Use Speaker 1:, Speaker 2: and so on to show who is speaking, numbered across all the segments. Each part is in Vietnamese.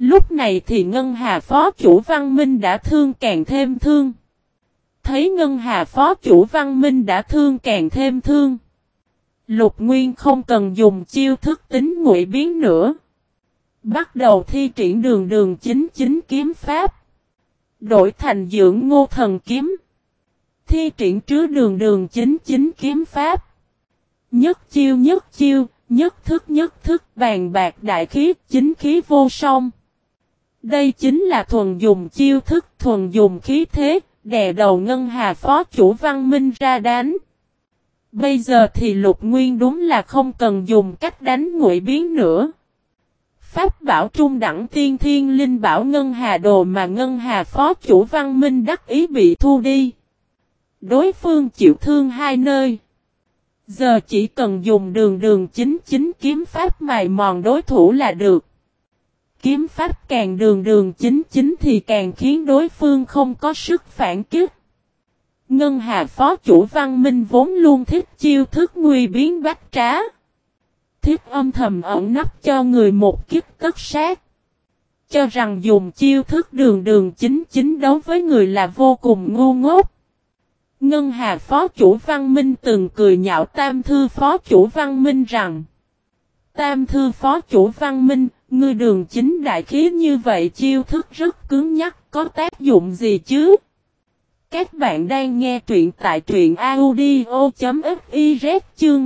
Speaker 1: Lúc này thì Ngân Hà phó chủ Văn Minh đã thương càng thêm thương. Thấy Ngân Hà phó chủ Văn Minh đã thương càng thêm thương. Lục Nguyên không cần dùng chiêu thức tính ngụy biến nữa. Bắt đầu thi triển đường đường chính chính kiếm pháp. Đổi thành dưỡng ngô thần kiếm. Thi triển trứ đường đường chính chính kiếm pháp. Nhất chiêu, nhất thức vàng bạc đại khí, chính khí vô song. Đây chính là thuần dùng chiêu thức, thuần dùng khí thế, đè đầu Ngân Hà phó chủ Văn Minh ra đánh. Bây giờ thì Lục Nguyên đúng là không cần dùng cách đánh ngụy biến nữa. Pháp bảo trung đẳng tiên thiên linh bảo Ngân Hà đồ mà Ngân Hà phó chủ Văn Minh đắc ý bị thu đi. Đối phương chịu thương hai nơi. Giờ chỉ cần dùng đường đường chính chính kiếm pháp mài mòn đối thủ là được. Kiếm pháp càng đường đường chính chính thì càng khiến đối phương không có sức phản kích. Ngân Hà phó chủ Văn Minh vốn luôn thích chiêu thức nguy biến bách trá. Thích âm thầm ẩn nấp cho người một kiếp tất sát. Cho rằng dùng chiêu thức đường đường chính chính đấu với người là vô cùng ngu ngốc. Ngân Hà phó chủ Văn Minh từng cười nhạo Tam Thư phó chủ Văn Minh rằng: Tam Thư phó chủ Văn Minh, ngươi đường chính đại khí như vậy chiêu thức rất cứng nhắc, có tác dụng gì chứ? Các bạn đang nghe truyện tại truyện audio.fiz chương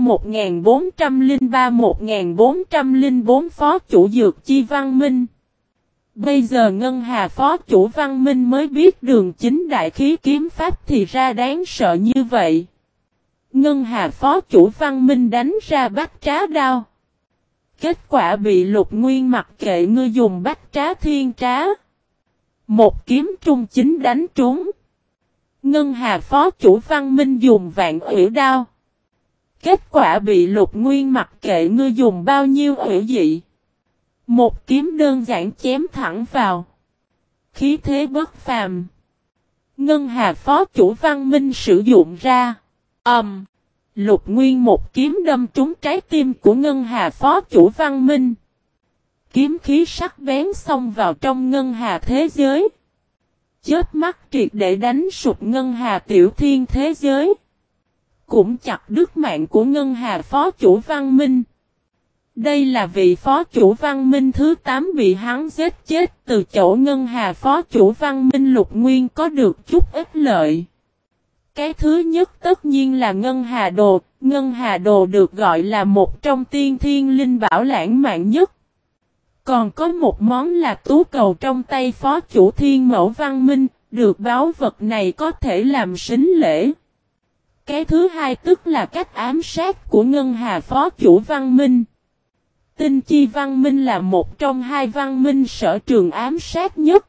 Speaker 1: 1403-1404 phó chủ Dược Chi Văn Minh. Bây giờ Ngân Hà phó chủ Văn Minh mới biết đường chính đại khí kiếm pháp thì ra đáng sợ như vậy. Ngân Hà phó chủ Văn Minh đánh ra bách trá đao. Kết quả bị Lục Nguyên mặc kệ ngươi dùng bách trá thiên trá. Một kiếm trung chính đánh trúng. Ngân Hà phó chủ Văn Minh dùng vạn ủy đao. Kết quả bị Lục Nguyên mặc kệ ngươi dùng bao nhiêu ủy dị. Một kiếm đơn giản chém thẳng vào. Khí thế bất phàm. Ngân Hà phó chủ Văn Minh sử dụng ra. Lục Nguyên một kiếm đâm trúng trái tim của Ngân Hà phó chủ Văn Minh. Kiếm khí sắc bén xông vào trong Ngân Hà thế giới. Chớp mắt triệt để đánh sụp Ngân Hà tiểu thiên thế giới. Cũng chặt đứt mạng của Ngân Hà phó chủ Văn Minh. Đây là vị phó chủ Văn Minh thứ 8 bị hắn giết chết, từ chỗ Ngân Hà phó chủ Văn Minh Lục Nguyên có được chút ít lợi. Cái thứ nhất tất nhiên là Ngân Hà Đồ. Ngân Hà Đồ được gọi là một trong tiên thiên linh bảo lãng mạn nhất. Còn có một món là tú cầu trong tay phó chủ Thiên Mẫu Văn Minh, được báu vật này có thể làm sính lễ. Cái thứ hai tức là cách ám sát của Ngân Hà phó chủ Văn Minh. Tinh Chi Văn Minh là một trong hai văn minh sở trường ám sát nhất.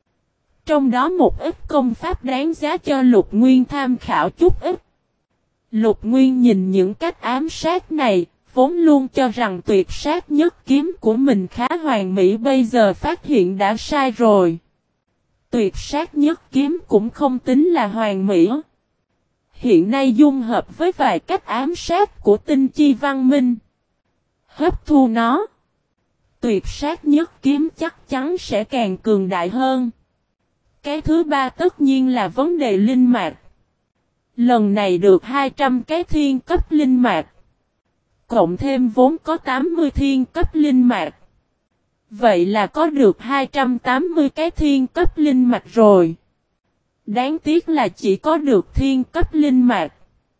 Speaker 1: Trong đó một ít công pháp đáng giá cho Lục Nguyên tham khảo chút ít. Lục Nguyên nhìn những cách ám sát này, vốn luôn cho rằng tuyệt sát nhất kiếm của mình khá hoàn mỹ, bây giờ phát hiện đã sai rồi. Tuyệt sát nhất kiếm cũng không tính là hoàn mỹ. Hiện nay dung hợp với vài cách ám sát của Tinh Chi Văn Minh. Hấp thu nó. Tuyệt sát nhất kiếm chắc chắn sẽ càng cường đại hơn. Cái thứ ba tất nhiên là vấn đề linh mạch. Lần này được 200 cái thiên cấp linh mạch. Cộng thêm vốn có 80 thiên cấp linh mạch. Vậy là có được 280 cái thiên cấp linh mạch rồi. Đáng tiếc là chỉ có được thiên cấp linh mạch.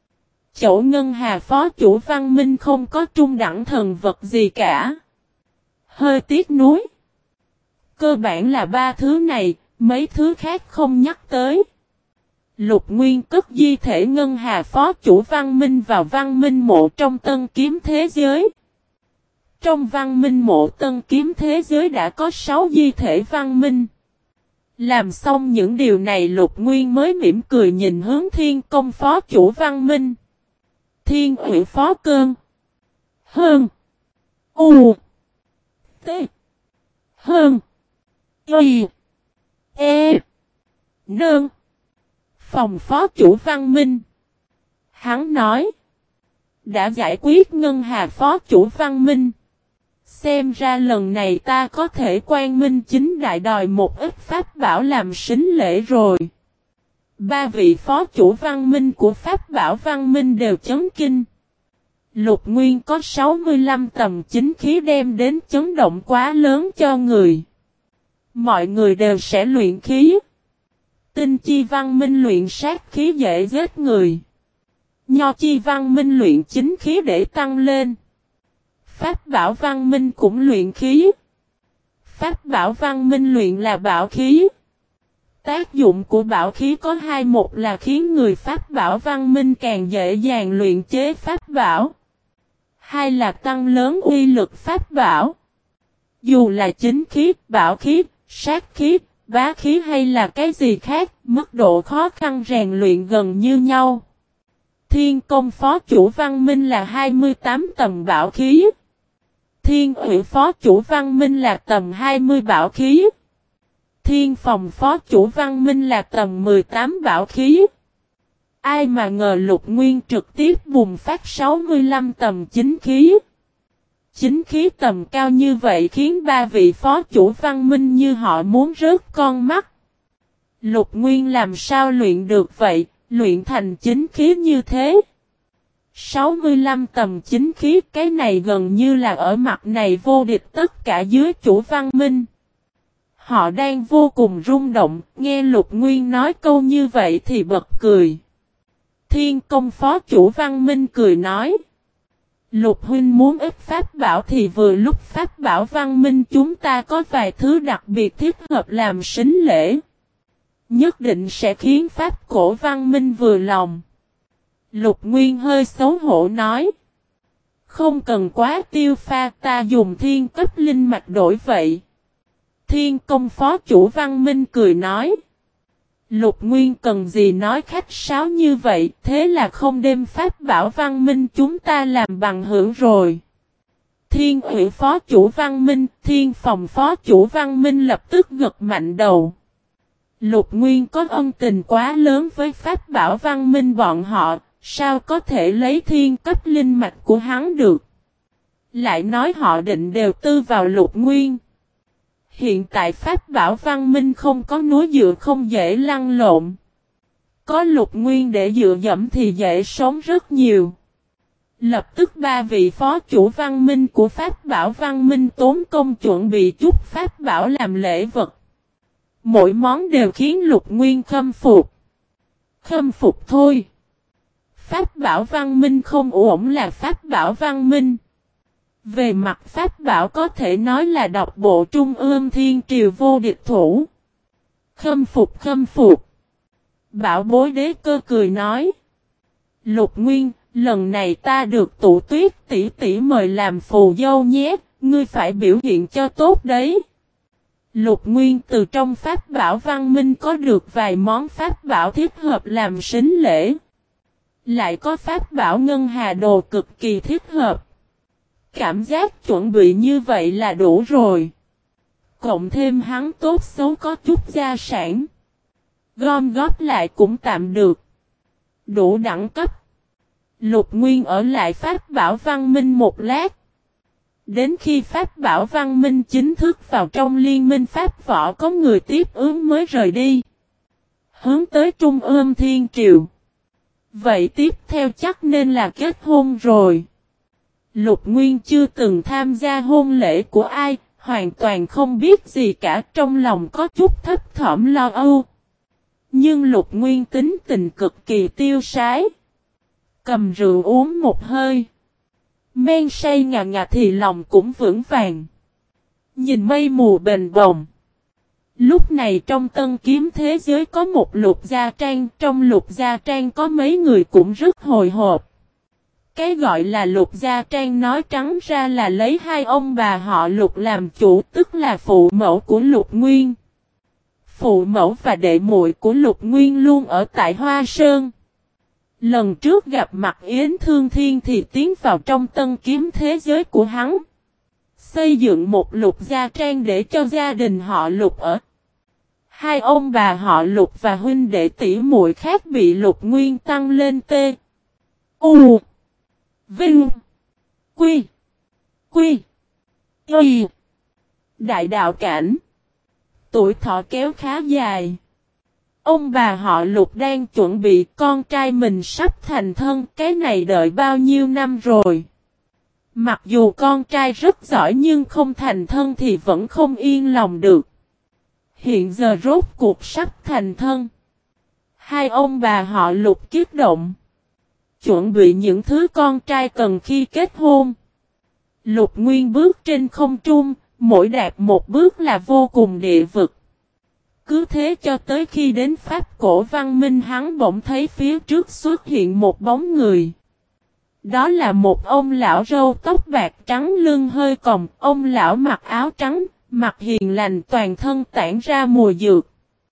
Speaker 1: Chỗ Ngân Hà phó chủ Văn Minh không có trung đẳng thần vật gì cả. Hơi tiếc nuối. Cơ bản là ba thứ này, mấy thứ khác không nhắc tới. Lục Nguyên cất di thể Ngân Hà phó chủ Văn Minh vào Văn Minh mộ trong Tân Kiếm thế giới. Trong Văn Minh mộ Tân Kiếm thế giới đã có 6 di thể Văn Minh. Làm xong những điều này Lục Nguyên mới mỉm cười nhìn hướng Thiên Công phó chủ Văn Minh. Thiên Ủy phó Cơn. Hơn. U. T. Hơn. Y. E. Nương. Phòng phó chủ Văn Minh. Hắn nói. Đã giải quyết Ngân Hà phó chủ Văn Minh. Xem ra lần này ta có thể quang minh chính đại đòi một ít pháp bảo làm sính lễ rồi. Ba vị phó chủ văn minh của pháp bảo văn minh đều chấn kinh. Lục Nguyên có 65 tầm chính khí đem đến chấn động quá lớn cho người. Mọi người đều sẽ luyện khí. Tinh chi văn minh luyện sát khí dễ giết người. Nho chi văn minh luyện chính khí để tăng lên. Pháp bảo văn minh cũng luyện khí. Pháp bảo văn minh luyện là bảo khí. Tác dụng của bảo khí có hai, một là khiến người pháp bảo văn minh càng dễ dàng luyện chế pháp bảo. Hai là tăng lớn uy lực pháp bảo. Dù là chính khí, bảo khí, sát khí, bá khí hay là cái gì khác, mức độ khó khăn rèn luyện gần như nhau. Thiên công phó chủ văn minh là 28 tầm bảo khí. Thiên ủy phó chủ văn minh là tầm 20 bảo khí. Thiên phòng phó chủ văn minh là tầm 18 bảo khí. Ai mà ngờ Lục Nguyên trực tiếp bùng phát 65 tầm chính khí. Chính khí tầm cao như vậy khiến ba vị phó chủ văn minh như họ muốn rớt con mắt. Lục Nguyên làm sao luyện được vậy, luyện thành chính khí như thế? 65 tầm chính khí, cái này gần như là ở mặt này vô địch tất cả dưới chủ văn minh. Họ đang vô cùng rung động, nghe Lục Nguyên nói câu như vậy thì bật cười. Thiên công phó chủ văn minh cười nói. Lục huynh muốn ít pháp bảo thì vừa lúc pháp bảo văn minh chúng ta có vài thứ đặc biệt thích hợp làm sính lễ. Nhất định sẽ khiến pháp cổ văn minh vừa lòng. Lục Nguyên hơi xấu hổ nói. Không cần quá tiêu pha, ta dùng thiên cấp linh mạch đổi vậy. Thiên công phó chủ văn minh cười nói. Lục Nguyên cần gì nói khách sáo như vậy, thế là không đem pháp bảo văn minh chúng ta làm bằng hữu rồi. Thiên ủy phó chủ văn minh, thiên phòng phó chủ văn minh lập tức gật mạnh đầu. Lục Nguyên có ân tình quá lớn với pháp bảo văn minh bọn họ, sao có thể lấy thiên cấp linh mạch của hắn được. Lại nói họ định đều tư vào Lục Nguyên. Hiện tại pháp bảo văn minh không có núi dựa không dễ lăn lộn. Có Lục Nguyên để dựa dẫm thì dễ sống rất nhiều. Lập tức ba vị phó chủ văn minh của pháp bảo văn minh tốn công chuẩn bị chút pháp bảo làm lễ vật. Mỗi món đều khiến Lục Nguyên khâm phục. Khâm phục thôi. Pháp bảo văn minh không ổn là pháp bảo văn minh. Về mặt pháp bảo có thể nói là độc bộ trung ương thiên triều vô địch thủ. Khâm phục khâm phục. Bảo bối đế cơ cười nói. Lục Nguyên, lần này ta được Tụ Tuyết tỷ tỷ mời làm phù dâu nhé, ngươi phải biểu hiện cho tốt đấy. Lục Nguyên từ trong pháp bảo văn minh có được vài món pháp bảo thích hợp làm sính lễ. Lại có pháp bảo ngân hà đồ cực kỳ thích hợp. Cảm giác chuẩn bị như vậy là đủ rồi. Cộng thêm hắn tốt xấu có chút gia sản. Gom góp lại cũng tạm được. Đủ đẳng cấp. Lục Nguyên ở lại pháp bảo văn minh một lát. Đến khi pháp bảo văn minh chính thức vào trong liên minh pháp võ có người tiếp ứng mới rời đi. Hướng tới trung ương thiên triều. Vậy tiếp theo chắc nên là kết hôn rồi. Lục Nguyên chưa từng tham gia hôn lễ của ai, hoàn toàn không biết gì cả, trong lòng có chút thấp thỏm lo âu. Nhưng Lục Nguyên tính tình cực kỳ tiêu sái. Cầm rượu uống một hơi. Men say ngà ngà thì lòng cũng vững vàng. Nhìn mây mù bềnh bồng. Lúc này trong tân kiếm thế giới có một Lục Gia Trang, trong Lục Gia Trang có mấy người cũng rất hồi hộp. Cái gọi là Lục Gia Trang nói trắng ra là lấy hai ông bà họ Lục làm chủ, tức là phụ mẫu của Lục Nguyên. Phụ mẫu và đệ muội của Lục Nguyên luôn ở tại Hoa Sơn. Lần trước gặp mặt Yến Thương Thiên thì tiến vào trong tân kiếm thế giới của hắn. Xây dựng một Lục Gia Trang để cho gia đình họ Lục ở. Hai ông bà họ Lục và huynh đệ tỷ muội khác bị Lục Nguyên tăng lên T. U. Vinh. Quy. Quy. Y. Đại đạo cảnh. Tuổi thọ kéo khá dài. Ông bà họ Lục đang chuẩn bị con trai mình sắp thành thân, cái này đợi bao nhiêu năm rồi. Mặc dù con trai rất giỏi nhưng không thành thân thì vẫn không yên lòng được. Hiện giờ rốt cuộc sắp thành thân. Hai ông bà họ Lục kích động. Chuẩn bị những thứ con trai cần khi kết hôn. Lục Nguyên bước trên không trung, mỗi đạp một bước là vô cùng địa vực. Cứ thế cho tới khi đến Pháp cổ văn minh hắn bỗng thấy phía trước xuất hiện một bóng người. Đó là một ông lão râu tóc bạc trắng lưng hơi còng, ông lão mặc áo trắng, mặt hiền lành toàn thân tản ra mùi dược.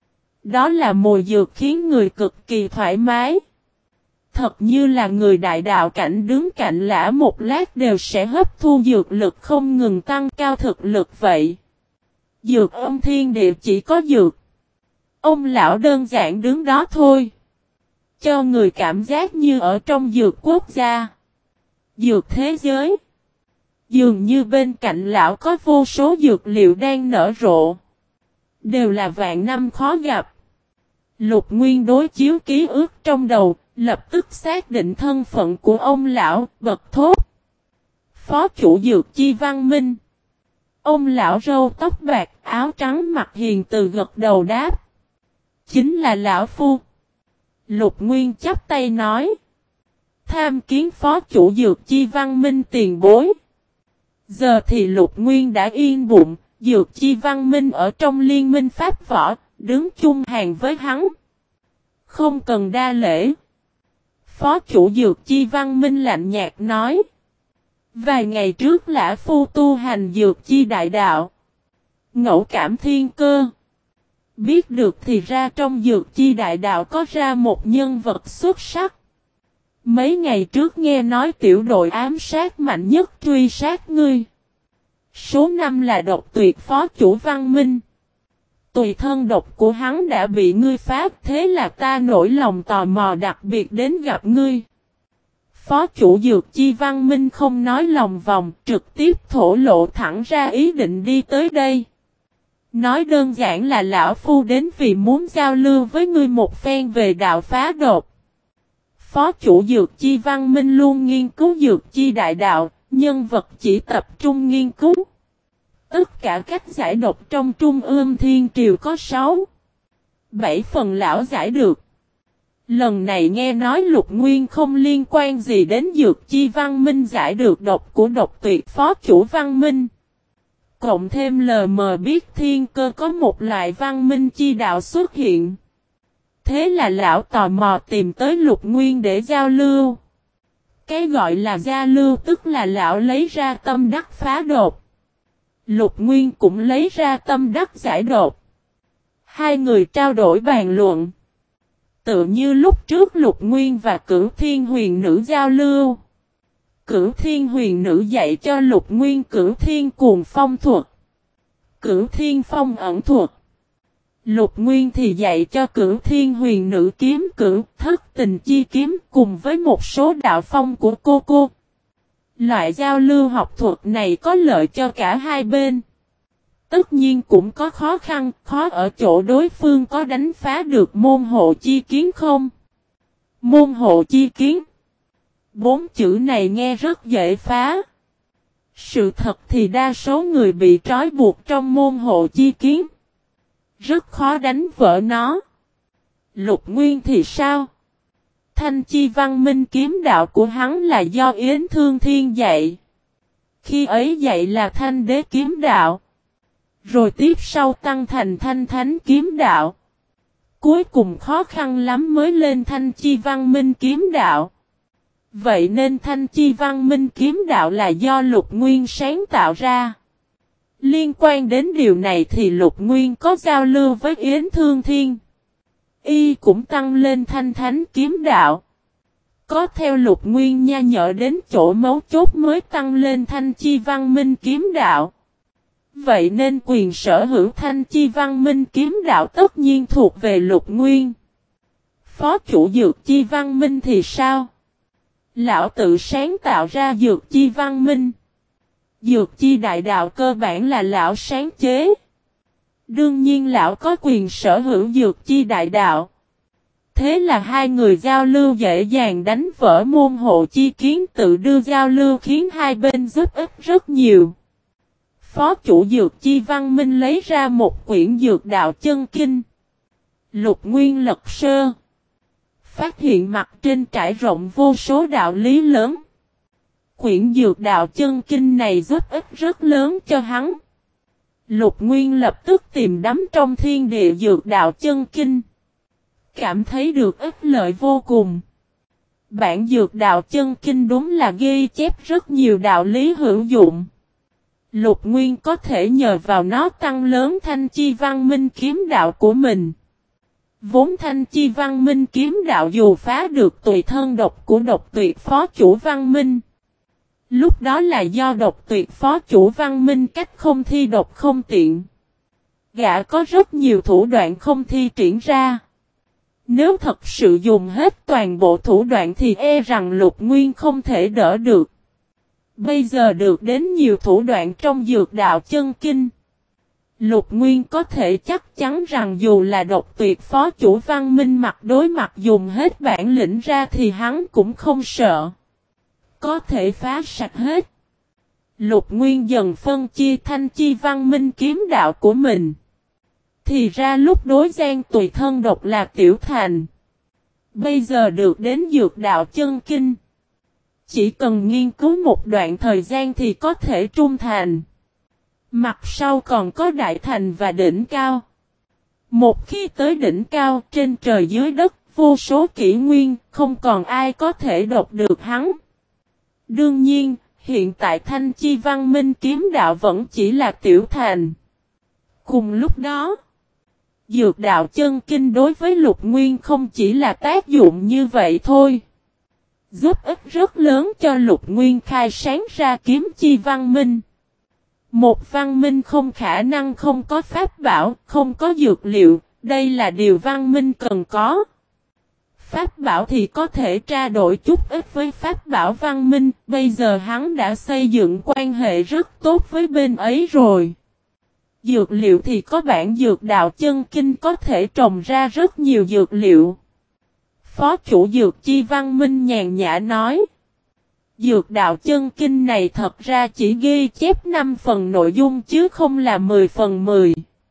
Speaker 1: Đó là mùi dược khiến người cực kỳ thoải mái. Thật như là người đại đạo cảnh đứng cạnh lã một lát đều sẽ hấp thu dược lực không ngừng tăng cao thực lực vậy. Dược âm thiên địa chỉ có dược. Ông lão đơn giản đứng đó thôi. Cho người cảm giác như ở trong dược quốc gia. Dược thế giới. Dường như bên cạnh lão có vô số dược liệu đang nở rộ. Đều là vạn năm khó gặp. Lục Nguyên đối chiếu ký ức trong đầu, lập tức xác định thân phận của ông lão, bật thốt. Phó chủ dược chi văn minh. Ông lão râu tóc bạc, áo trắng mặt hiền từ gật đầu đáp. Chính là lão phu. Lục Nguyên chắp tay nói. Tham kiến phó chủ dược chi văn minh tiền bối. Giờ thì Lục Nguyên đã yên bụng, dược chi văn minh ở trong liên minh pháp võ, đứng chung hàng với hắn. Không cần đa lễ. Phó chủ dược chi văn minh lạnh nhạt nói. Vài ngày trước lã phu tu hành dược chi đại đạo. Ngẫu cảm thiên cơ. Biết được thì ra trong dược chi đại đạo có ra một nhân vật xuất sắc. Mấy ngày trước nghe nói tiểu đội ám sát mạnh nhất truy sát ngươi. Số 5 là độc tuyệt phó chủ văn minh. Tùy thân độc của hắn đã bị ngươi phá, thế là ta nổi lòng tò mò đặc biệt đến gặp ngươi. Phó chủ dược chi văn minh không nói lòng vòng, trực tiếp thổ lộ thẳng ra ý định đi tới đây. Nói đơn giản là lão phu đến vì muốn giao lưu với ngươi một phen về đạo phá độc. Phó chủ dược chi văn minh luôn nghiên cứu dược chi đại đạo, nhân vật chỉ tập trung nghiên cứu. Tất cả các giải độc trong Trung ương Thiên Triều có 7 phần lão giải được. Lần này nghe nói Lục Nguyên không liên quan gì đến dược chi văn minh giải được độc của độc tuyệt phó chủ văn minh. Cộng thêm lờ mờ biết thiên cơ có một loại văn minh chi đạo xuất hiện. Thế là lão tò mò tìm tới Lục Nguyên để giao lưu. Cái gọi là giao lưu tức là lão lấy ra tâm đắc phá độc. Lục Nguyên cũng lấy ra tâm đắc giải độc. Hai người trao đổi bàn luận. Tự như lúc trước Lục Nguyên và Cửu Thiên Huyền Nữ giao lưu. Cửu Thiên Huyền Nữ dạy cho Lục Nguyên Cửu Thiên Cuồng Phong thuật. Cửu Thiên Phong ẩn thuật. Lục Nguyên thì dạy cho Cửu Thiên Huyền Nữ kiếm cửu thất tình chi kiếm cùng với một số đạo phong của cô. Loại giao lưu học thuật này có lợi cho cả hai bên. Tất nhiên cũng có khó khăn, khó ở chỗ đối phương có đánh phá được môn hộ chi kiến không? Môn hộ chi kiến. 4 chữ này nghe rất dễ phá. Sự thật thì đa số người bị trói buộc trong môn hộ chi kiến. Rất khó đánh vỡ nó. Lục Nguyên thì sao? Thanh chi văn minh kiếm đạo của hắn là do Yến Thương Thiên dạy. Khi ấy dạy là thanh đế kiếm đạo. Rồi tiếp sau tăng thành thanh thánh kiếm đạo. Cuối cùng khó khăn lắm mới lên thanh chi văn minh kiếm đạo. Vậy nên thanh chi văn minh kiếm đạo là do Lục Nguyên sáng tạo ra. Liên quan đến điều này thì Lục Nguyên có giao lưu với Yến Thương Thiên. Y cũng tăng lên thanh thánh kiếm đạo. Có theo Lục Nguyên nha nhở đến chỗ mấu chốt mới tăng lên thanh chi văn minh kiếm đạo. Vậy nên quyền sở hữu thanh chi văn minh kiếm đạo tất nhiên thuộc về Lục Nguyên. Phó chủ dược chi văn minh thì sao? Lão tự sáng tạo ra dược chi văn minh. Dược chi đại đạo cơ bản là lão sáng chế. Đương nhiên lão có quyền sở hữu dược chi đại đạo. Thế là hai người giao lưu dễ dàng đánh vỡ môn hộ chi kiến tự đưa giao lưu khiến hai bên giúp ích rất nhiều. Phó chủ dược chi văn minh lấy ra một quyển dược đạo chân kinh. Lục Nguyên lật sơ. Phát hiện mặt trên trải rộng vô số đạo lý lớn. Quyển dược đạo chân kinh này giúp ích rất lớn cho hắn. Lục Nguyên lập tức tìm đắm trong thiên địa dược đạo chân kinh. Cảm thấy được ích lợi vô cùng. Bản dược đạo chân kinh đúng là ghi chép rất nhiều đạo lý hữu dụng. Lục Nguyên có thể nhờ vào nó tăng lớn thanh chi văn minh kiếm đạo của mình. Vốn thanh chi văn minh kiếm đạo dù phá được tùy thân độc của độc tuyệt phó chủ văn minh. Lúc đó là do độc tuyệt phó chủ văn minh cách không thi độc không tiện. Gã có rất nhiều thủ đoạn không thi triển ra. Nếu thật sự dùng hết toàn bộ thủ đoạn thì e rằng Lục Nguyên không thể đỡ được. Bây giờ được đến nhiều thủ đoạn trong dược đạo chân kinh. Lục Nguyên có thể chắc chắn rằng dù là độc tuyệt phó chủ văn minh mặt đối mặt dùng hết bản lĩnh ra thì hắn cũng không sợ. Có thể phá sạch hết. Lục Nguyên dần phân chia thanh chi văn minh kiếm đạo của mình. Thì ra lúc đối gian tùy thân độc là tiểu thành. Bây giờ được đến dược đạo chân kinh. Chỉ cần nghiên cứu một đoạn thời gian thì có thể trung thành. Mặt sau còn có đại thành và đỉnh cao. Một khi tới đỉnh cao trên trời dưới đất, vô số kỷ nguyên, không còn ai có thể độc được hắn. Đương nhiên, hiện tại thanh chi văn minh kiếm đạo vẫn chỉ là tiểu thành. Cùng lúc đó, dược đạo chân kinh đối với Lục Nguyên không chỉ là tác dụng như vậy thôi. Giúp ích rất lớn cho Lục Nguyên khai sáng ra kiếm chi văn minh. Một văn minh không khả năng không có pháp bảo, không có dược liệu, đây là điều văn minh cần có. Pháp bảo thì có thể trao đổi chút ít với pháp bảo văn minh, bây giờ hắn đã xây dựng quan hệ rất tốt với bên ấy rồi. Dược liệu thì có bản dược đạo chân kinh có thể trồng ra rất nhiều dược liệu. Phó chủ dược chi văn minh nhàn nhã nói. Dược đạo chân kinh này thật ra chỉ ghi chép 5 phần nội dung chứ không là 10 phần 10.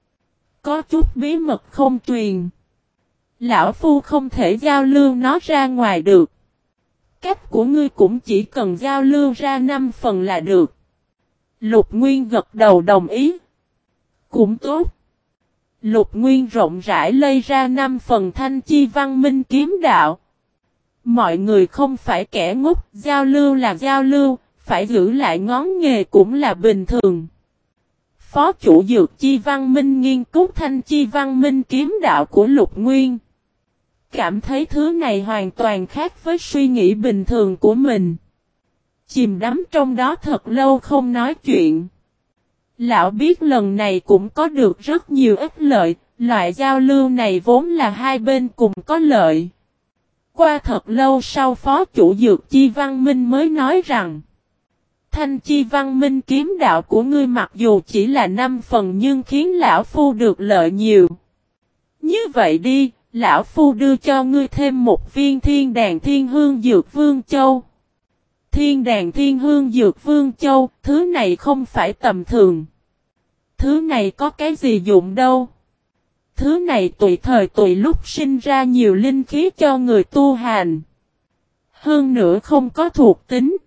Speaker 1: Có chút bí mật không truyền. Lão Phu không thể giao lưu nó ra ngoài được. Cách của ngươi cũng chỉ cần giao lưu ra 5 phần là được. Lục Nguyên gật đầu đồng ý. Cũng tốt. Lục Nguyên rộng rãi lây ra 5 phần thanh chi văn minh kiếm đạo. Mọi người không phải kẻ ngốc, giao lưu là giao lưu, phải giữ lại ngón nghề cũng là bình thường. Phó chủ dược chi văn minh nghiên cứu thanh chi văn minh kiếm đạo của Lục Nguyên. Cảm thấy thứ này hoàn toàn khác với suy nghĩ bình thường của mình. Chìm đắm trong đó thật lâu không nói chuyện. Lão biết lần này cũng có được rất nhiều ích lợi, loại giao lưu này vốn là hai bên cùng có lợi. Qua thật lâu sau phó chủ dược chi văn minh mới nói rằng thanh chi văn minh kiếm đạo của ngươi mặc dù chỉ là 5 phần nhưng khiến lão phu được lợi nhiều. Như vậy đi, lão phu đưa cho ngươi thêm một viên thiên đàn thiên hương dược vương châu. Thiên đàn thiên hương dược vương châu, thứ này không phải tầm thường. Thứ này có cái gì dụng đâu. Thứ này tùy thời tùy lúc sinh ra nhiều linh khí cho người tu hành. Hơn nữa không có thuộc tính.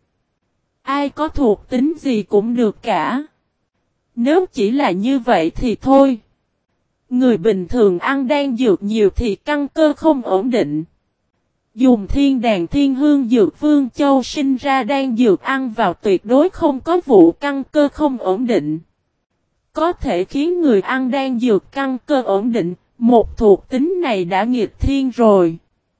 Speaker 1: Ai có thuộc tính gì cũng được cả. Nếu chỉ là như vậy thì thôi. Người bình thường ăn đan dược nhiều thì căn cơ không ổn định. Dùng thiên đàn thiên hương dược vương châu sinh ra đan dược ăn vào tuyệt đối không có vụ căn cơ không ổn định. Có thể khiến người ăn đan dược căn cơ ổn định, một thuộc tính này đã nghịch thiên rồi.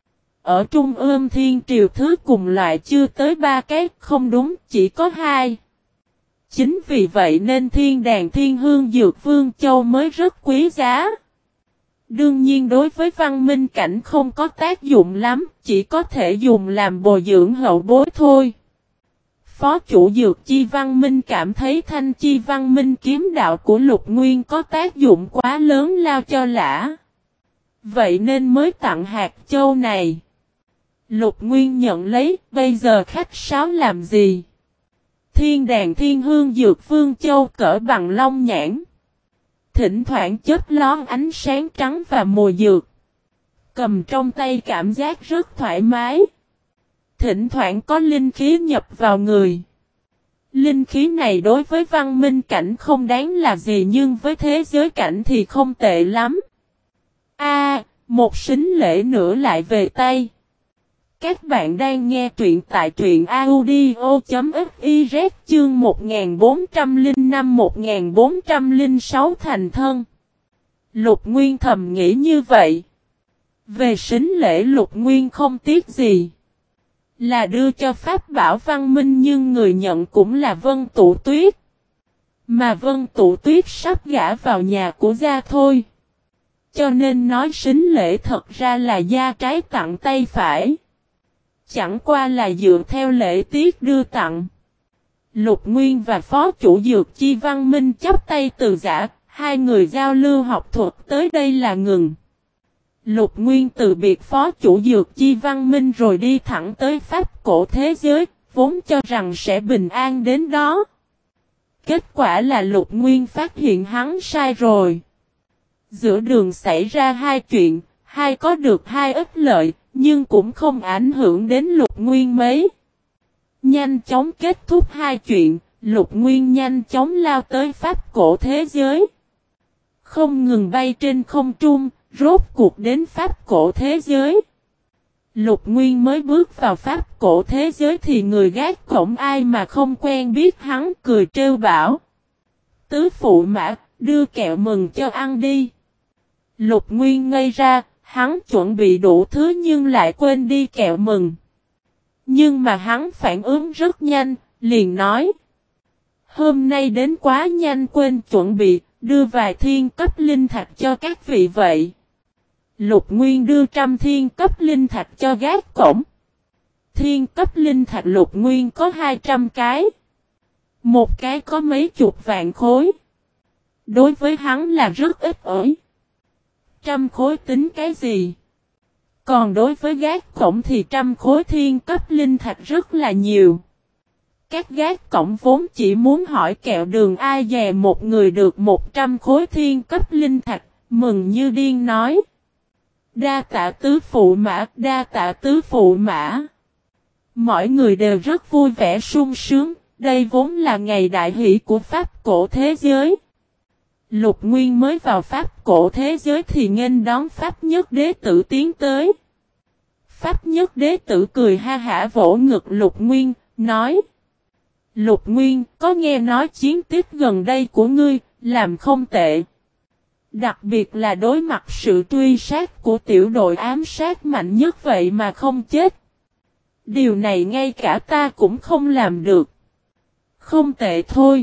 Speaker 1: Ở Trung ương Thiên Triều thứ cùng loại chưa tới 3 cái, không đúng, chỉ có 2. Chính vì vậy nên thiên đàn thiên hương dược vương châu mới rất quý giá. Đương nhiên đối với văn minh cảnh không có tác dụng lắm, chỉ có thể dùng làm bồi dưỡng hậu bối thôi. Phó chủ Dược Chi Văn Minh cảm thấy Thanh Chi Văn Minh kiếm đạo của Lục Nguyên có tác dụng quá lớn lao cho lã. Vậy nên mới tặng hạt châu này. Lục Nguyên nhận lấy, bây giờ khách sáo làm gì? Thiên đàn thiên hương dược phương châu cỡ bằng long nhãn. Thỉnh thoảng chớp lón ánh sáng trắng và mùi dược. Cầm trong tay cảm giác rất thoải mái. Thỉnh thoảng có linh khí nhập vào người. Linh khí này đối với văn minh cảnh không đáng là gì nhưng với thế giới cảnh thì không tệ lắm. Một sính lễ nữa lại về tay. Các bạn đang nghe truyện tại truyện audio.fiz chương 1405-1406 thành thân. Lục Nguyên thầm nghĩ như vậy. Về sính lễ Lục Nguyên không tiếc gì. Là đưa cho pháp bảo văn minh nhưng người nhận cũng là Vân Tụ Tuyết. Mà Vân Tụ Tuyết sắp gả vào nhà của gia thôi. Cho nên nói sính lễ thật ra là gia trái tặng tay phải. Chẳng qua là dựa theo lễ tiết đưa tặng. Lục Nguyên và Phó chủ Dược Chi Văn Minh chắp tay từ giã, hai người giao lưu học thuật tới đây là ngừng. Lục Nguyên từ biệt Phó chủ Dược Chi Văn Minh rồi đi thẳng tới Pháp cổ thế giới, vốn cho rằng sẽ bình an đến đó. Kết quả là Lục Nguyên phát hiện hắn sai rồi. Giữa đường xảy ra hai chuyện, hai có được hai ích lợi, nhưng cũng không ảnh hưởng đến Lục Nguyên mấy. Nhanh chóng kết thúc hai chuyện, Lục Nguyên nhanh chóng lao tới Pháp cổ thế giới. Không ngừng bay trên không trung, rốt cuộc đến Pháp cổ thế giới. Lục Nguyên mới bước vào Pháp cổ thế giới thì người gác cổng ai mà không quen biết hắn cười trêu bảo. Tứ phụ mã, đưa kẹo mừng cho ăn đi. Lục Nguyên ngây ra, hắn chuẩn bị đủ thứ nhưng lại quên đi kẹo mừng. Nhưng mà hắn phản ứng rất nhanh, liền nói. Hôm nay đến quá nhanh quên chuẩn bị, đưa vài thiên cấp linh thạch cho các vị vậy. Lục Nguyên đưa 100 thiên cấp linh thạch cho gác cổng. Thiên cấp linh thạch Lục Nguyên có 200 cái. Một cái có mấy chục vạn khối. Đối với hắn là rất ít ỏi. 100 khối tính cái gì? Còn đối với gác cổng thì 100 khối thiên cấp linh thạch rất là nhiều. Các gác cổng vốn chỉ muốn hỏi kẹo đường ai dè một người được 100 khối thiên cấp linh thạch, mừng như điên nói. Đa tạ tứ phụ mã, đa tạ tứ phụ mã. Mọi người đều rất vui vẻ sung sướng, đây vốn là ngày đại hỷ của Pháp cổ thế giới. Lục Nguyên mới vào Pháp cổ thế giới thì nghênh đón Pháp Nhất Đế Tử tiến tới. Pháp Nhất Đế Tử cười ha hả vỗ ngực Lục Nguyên, nói. Lục Nguyên, có nghe nói chiến tích gần đây của ngươi, làm không tệ. Đặc biệt là đối mặt sự truy sát của tiểu đội ám sát mạnh nhất vậy mà không chết. Điều này ngay cả ta cũng không làm được. Không tệ thôi.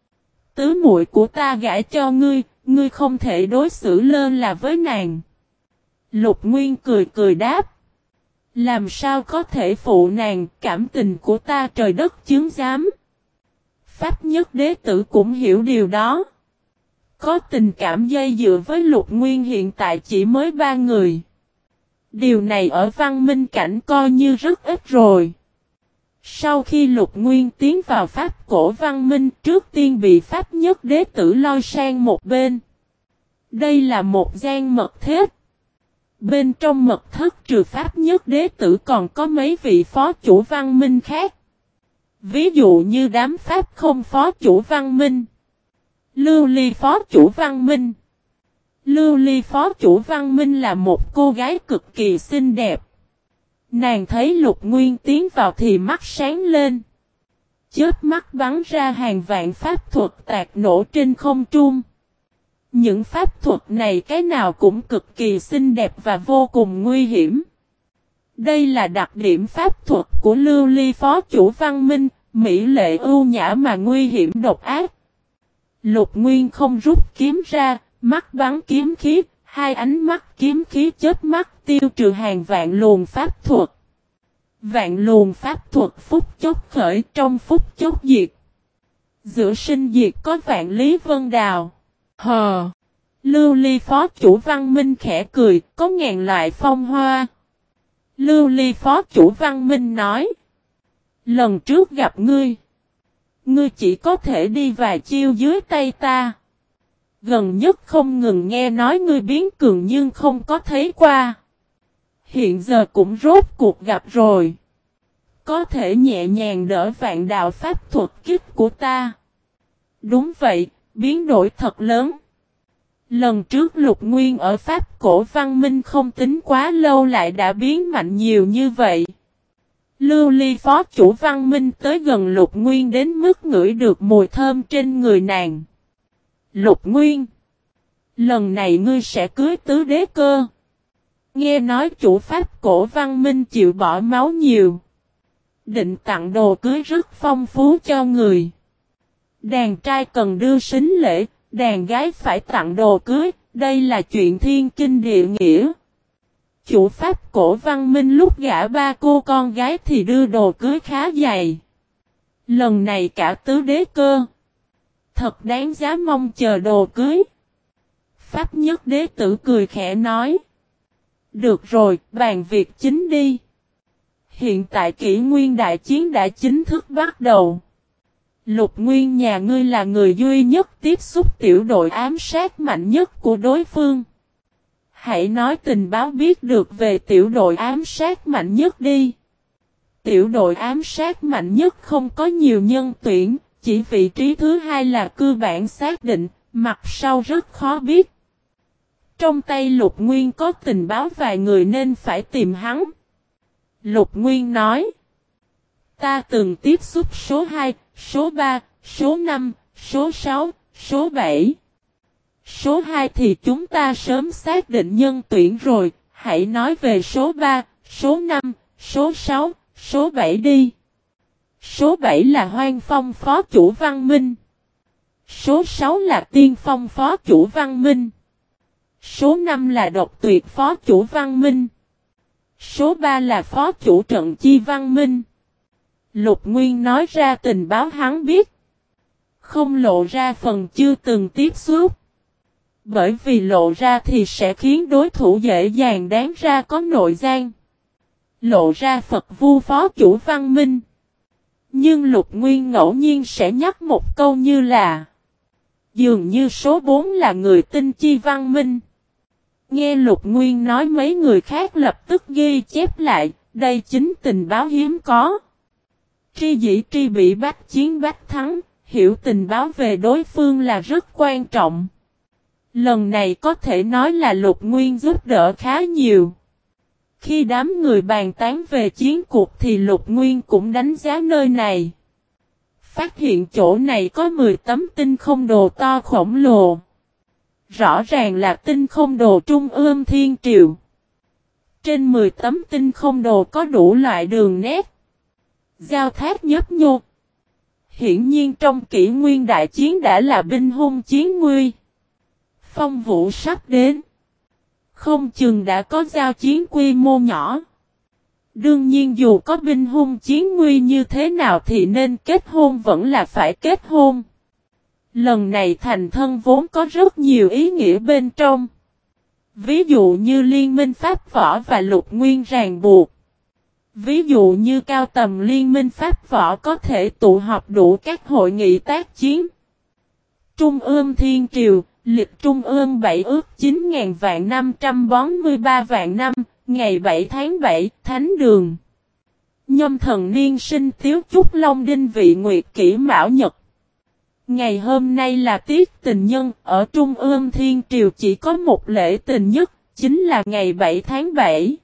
Speaker 1: Tứ muội của ta gả cho ngươi, ngươi không thể đối xử lơ là với nàng. Lục Nguyên cười cười đáp. Làm sao có thể phụ nàng, cảm tình của ta trời đất chứng giám. Pháp Nhất Đế Tử cũng hiểu điều đó. Có tình cảm dây dựa với Lục Nguyên hiện tại chỉ mới 3 người. Điều này ở văn minh cảnh coi như rất ít rồi. Sau khi Lục Nguyên tiến vào Pháp cổ văn minh trước tiên bị Pháp Nhất Đế Tử lôi sang một bên. Đây là một gian mật thất. Bên trong mật thất trừ Pháp Nhất Đế Tử còn có mấy vị phó chủ văn minh khác. Ví dụ như đám Pháp không phó chủ văn minh. Lưu Ly phó chủ văn minh. Lưu Ly phó chủ văn minh là một cô gái cực kỳ xinh đẹp. Nàng thấy Lục Nguyên tiến vào thì mắt sáng lên. Chớp mắt bắn ra hàng vạn pháp thuật tạc nổ trên không trung. Những pháp thuật này cái nào cũng cực kỳ xinh đẹp và vô cùng nguy hiểm. Đây là đặc điểm pháp thuật của Lưu Ly phó chủ văn minh, mỹ lệ ưu nhã mà nguy hiểm độc ác. Lục Nguyên không rút kiếm ra, mắt bắn kiếm khí, hai ánh mắt kiếm khí chớp mắt tiêu trừ hàng vạn luồng pháp thuật. Vạn luồng pháp thuật phút chốc khởi trong phút chốc diệt. Giữa sinh diệt có vạn lý vân đào. Hờ! Lưu Ly phó chủ Văn Minh khẽ cười, có ngàn loại phong hoa. Lưu Ly phó chủ Văn Minh nói. Lần trước gặp ngươi. Ngươi chỉ có thể đi vài chiêu dưới tay ta. Gần nhất không ngừng nghe nói ngươi biến cường nhưng không có thấy qua. Hiện giờ cũng rốt cuộc gặp rồi. Có thể nhẹ nhàng đỡ vạn đạo pháp thuật kích của ta. Đúng vậy, biến đổi thật lớn. Lần trước Lục Nguyên ở Pháp cổ Văn Minh không tính quá lâu lại đã biến mạnh nhiều như vậy. Lưu Ly phó chủ Văn Minh tới gần Lục Nguyên đến mức ngửi được mùi thơm trên người nàng. Lục Nguyên, lần này ngươi sẽ cưới tứ đế cơ. Nghe nói chủ Pháp cổ Văn Minh chịu bỏ máu nhiều. Định tặng đồ cưới rất phong phú cho người. Đàn trai cần đưa sính lễ, đàn gái phải tặng đồ cưới, đây là chuyện thiên kinh địa nghĩa. Chủ Pháp cổ Văn Minh lúc gả ba cô con gái thì đưa đồ cưới khá dày. Lần này cả tứ đế cơ. Thật đáng giá mong chờ đồ cưới. Pháp nhất đế tử cười khẽ nói. Được rồi, bàn việc chính đi. Hiện tại kỷ nguyên đại chiến đã chính thức bắt đầu. Lục Nguyên nhà ngươi là người duy nhất tiếp xúc tiểu đội ám sát mạnh nhất của đối phương. Hãy nói tình báo biết được về tiểu đội ám sát mạnh nhất đi. Tiểu đội ám sát mạnh nhất không có nhiều nhân tuyển, chỉ vị trí thứ hai là cơ bản xác định, mặt sau rất khó biết. Trong tay Lục Nguyên có tình báo vài người nên phải tìm hắn. Lục Nguyên nói. Ta từng tiếp xúc số 2, số 3, số 5, số 6, số 7. Số 2 thì chúng ta sớm xác định nhân tuyển rồi, hãy nói về số 3, số 5, số 6, số 7 đi. Số 7 là Hoang Phong phó chủ Văn Minh. Số 6 là Tiên Phong phó chủ Văn Minh. Số 5 là Độc Tuyệt phó chủ Văn Minh. Số 3 là phó chủ Trận Chi Văn Minh. Lục Nguyên nói ra tình báo hắn biết. Không lộ ra phần chưa từng tiếp xúc. Bởi vì lộ ra thì sẽ khiến đối thủ dễ dàng đoán ra có nội gian. Lộ ra Phật Vu phó chủ Văn Minh. Nhưng Lục Nguyên ngẫu nhiên sẽ nhắc một câu như là dường như số 4 là người tinh Chi Văn Minh. Nghe Lục Nguyên nói mấy người khác lập tức ghi chép lại, đây chính tình báo hiếm có. Tri dĩ tri bị bách chiến bách thắng, hiểu tình báo về đối phương là rất quan trọng. Lần này có thể nói là Lục Nguyên giúp đỡ khá nhiều. Khi đám người bàn tán về chiến cuộc thì Lục Nguyên cũng đánh giá nơi này. Phát hiện chỗ này có 10 tấm tinh không đồ to khổng lồ. Rõ ràng là tinh không đồ Trung ương Thiên Triều. Trên 10 tấm tinh không đồ có đủ loại đường nét. Giao thác nhấp nhô. Hiển nhiên trong kỷ nguyên đại chiến đã là binh hung chiến nguy. Phong vũ sắp đến. Không chừng đã có giao chiến quy mô nhỏ. Đương nhiên dù có binh hung chiến nguy như thế nào thì nên kết hôn vẫn là phải kết hôn. Lần này thành thân vốn có rất nhiều ý nghĩa bên trong. Ví dụ như liên minh pháp võ và Lục Nguyên ràng buộc. Ví dụ như cao tầm liên minh pháp võ có thể tụ họp đủ các hội nghị tác chiến. Trung ương Thiên Triều, lịch Trung ương 7 ước 9.000 vạn 543 vạn năm, ngày 7 tháng 7, Thánh Đường. Nhâm thần niên sinh Tiếu Trúc Long Đinh Vị Nguyệt Kỷ Mão Nhật. Ngày hôm nay là tiết tình nhân, ở Trung ương Thiên Triều chỉ có một lễ tình nhất, chính là ngày 7 tháng 7.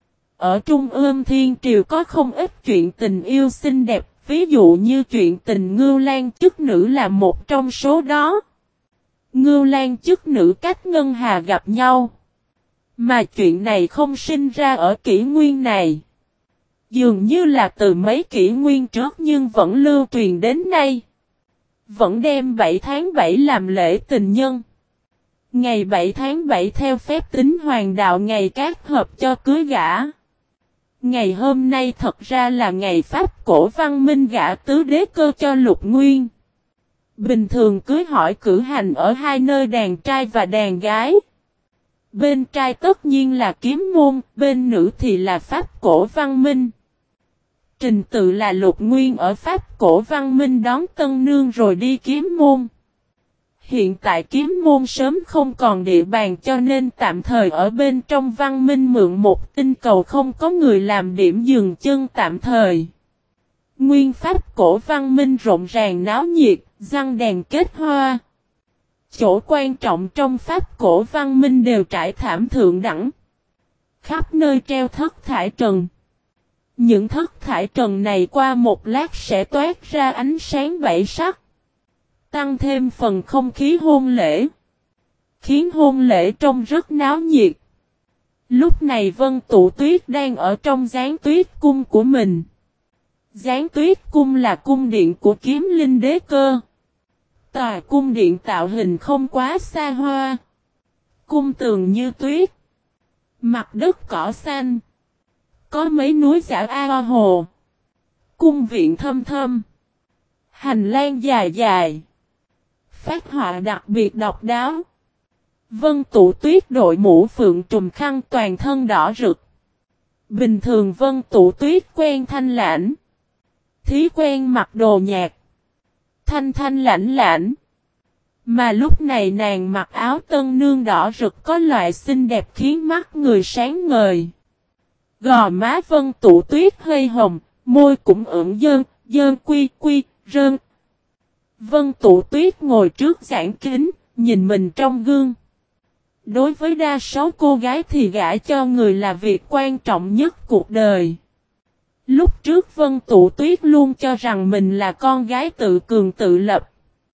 Speaker 1: Ở Trung ương Thiên Triều có không ít chuyện tình yêu xinh đẹp, ví dụ như chuyện tình Ngưu Lang chức nữ là một trong số đó. Ngưu Lang chức nữ cách ngân hà gặp nhau. Mà chuyện này không sinh ra ở kỷ nguyên này. Dường như là từ mấy kỷ nguyên trước nhưng vẫn lưu truyền đến nay. Vẫn đem 7 tháng 7 làm lễ tình nhân. Ngày 7 tháng 7 theo phép tính hoàng đạo ngày các hợp cho cưới gả. Ngày hôm nay thật ra là ngày Pháp cổ văn minh gả tứ đế cơ cho Lục Nguyên. Bình thường cưới hỏi cử hành ở hai nơi đàn trai và đàn gái. Bên trai tất nhiên là kiếm môn, bên nữ thì là Pháp cổ văn minh. Trình tự là Lục Nguyên ở Pháp cổ văn minh đón tân nương rồi đi kiếm môn. Hiện tại kiếm môn sớm không còn địa bàn cho nên tạm thời ở bên trong văn minh mượn một tinh cầu không có người làm điểm dừng chân tạm thời. Nguyên Pháp cổ văn minh rộn ràng náo nhiệt, răng đèn kết hoa. Chỗ quan trọng trong Pháp cổ văn minh đều trải thảm thượng đẳng. Khắp nơi treo thất thải trần. Những thất thải trần này qua một lát sẽ toát ra ánh sáng bảy sắc. Tăng thêm phần không khí hôn lễ. Khiến hôn lễ trông rất náo nhiệt. Lúc này Vân Tụ Tuyết đang ở trong gián tuyết cung của mình. Gián tuyết cung là cung điện của Kiếm Linh Đế Cơ. Tòa cung điện tạo hình không quá xa hoa. Cung tường như tuyết. Mặt đất cỏ xanh. Có mấy núi giả ao hồ. Cung viện thâm thâm. Hành lang dài dài. Phác họa đặc biệt độc đáo. Vân Tụ Tuyết đội mũ phượng trùm khăn toàn thân đỏ rực. Bình thường Vân Tụ Tuyết quen thanh lãnh. Thí quen mặc đồ nhạt. Thanh thanh lãnh lãnh. Mà lúc này nàng mặc áo tân nương đỏ rực có loại xinh đẹp khiến mắt người sáng ngời. Gò má Vân Tụ Tuyết hơi hồng, môi cũng ửng dơn quy rơn. Vân Tụ Tuyết ngồi trước giảng kính, nhìn mình trong gương. Đối với đa số cô gái thì gả cho người là việc quan trọng nhất cuộc đời. Lúc trước Vân Tụ Tuyết luôn cho rằng mình là con gái tự cường tự lập.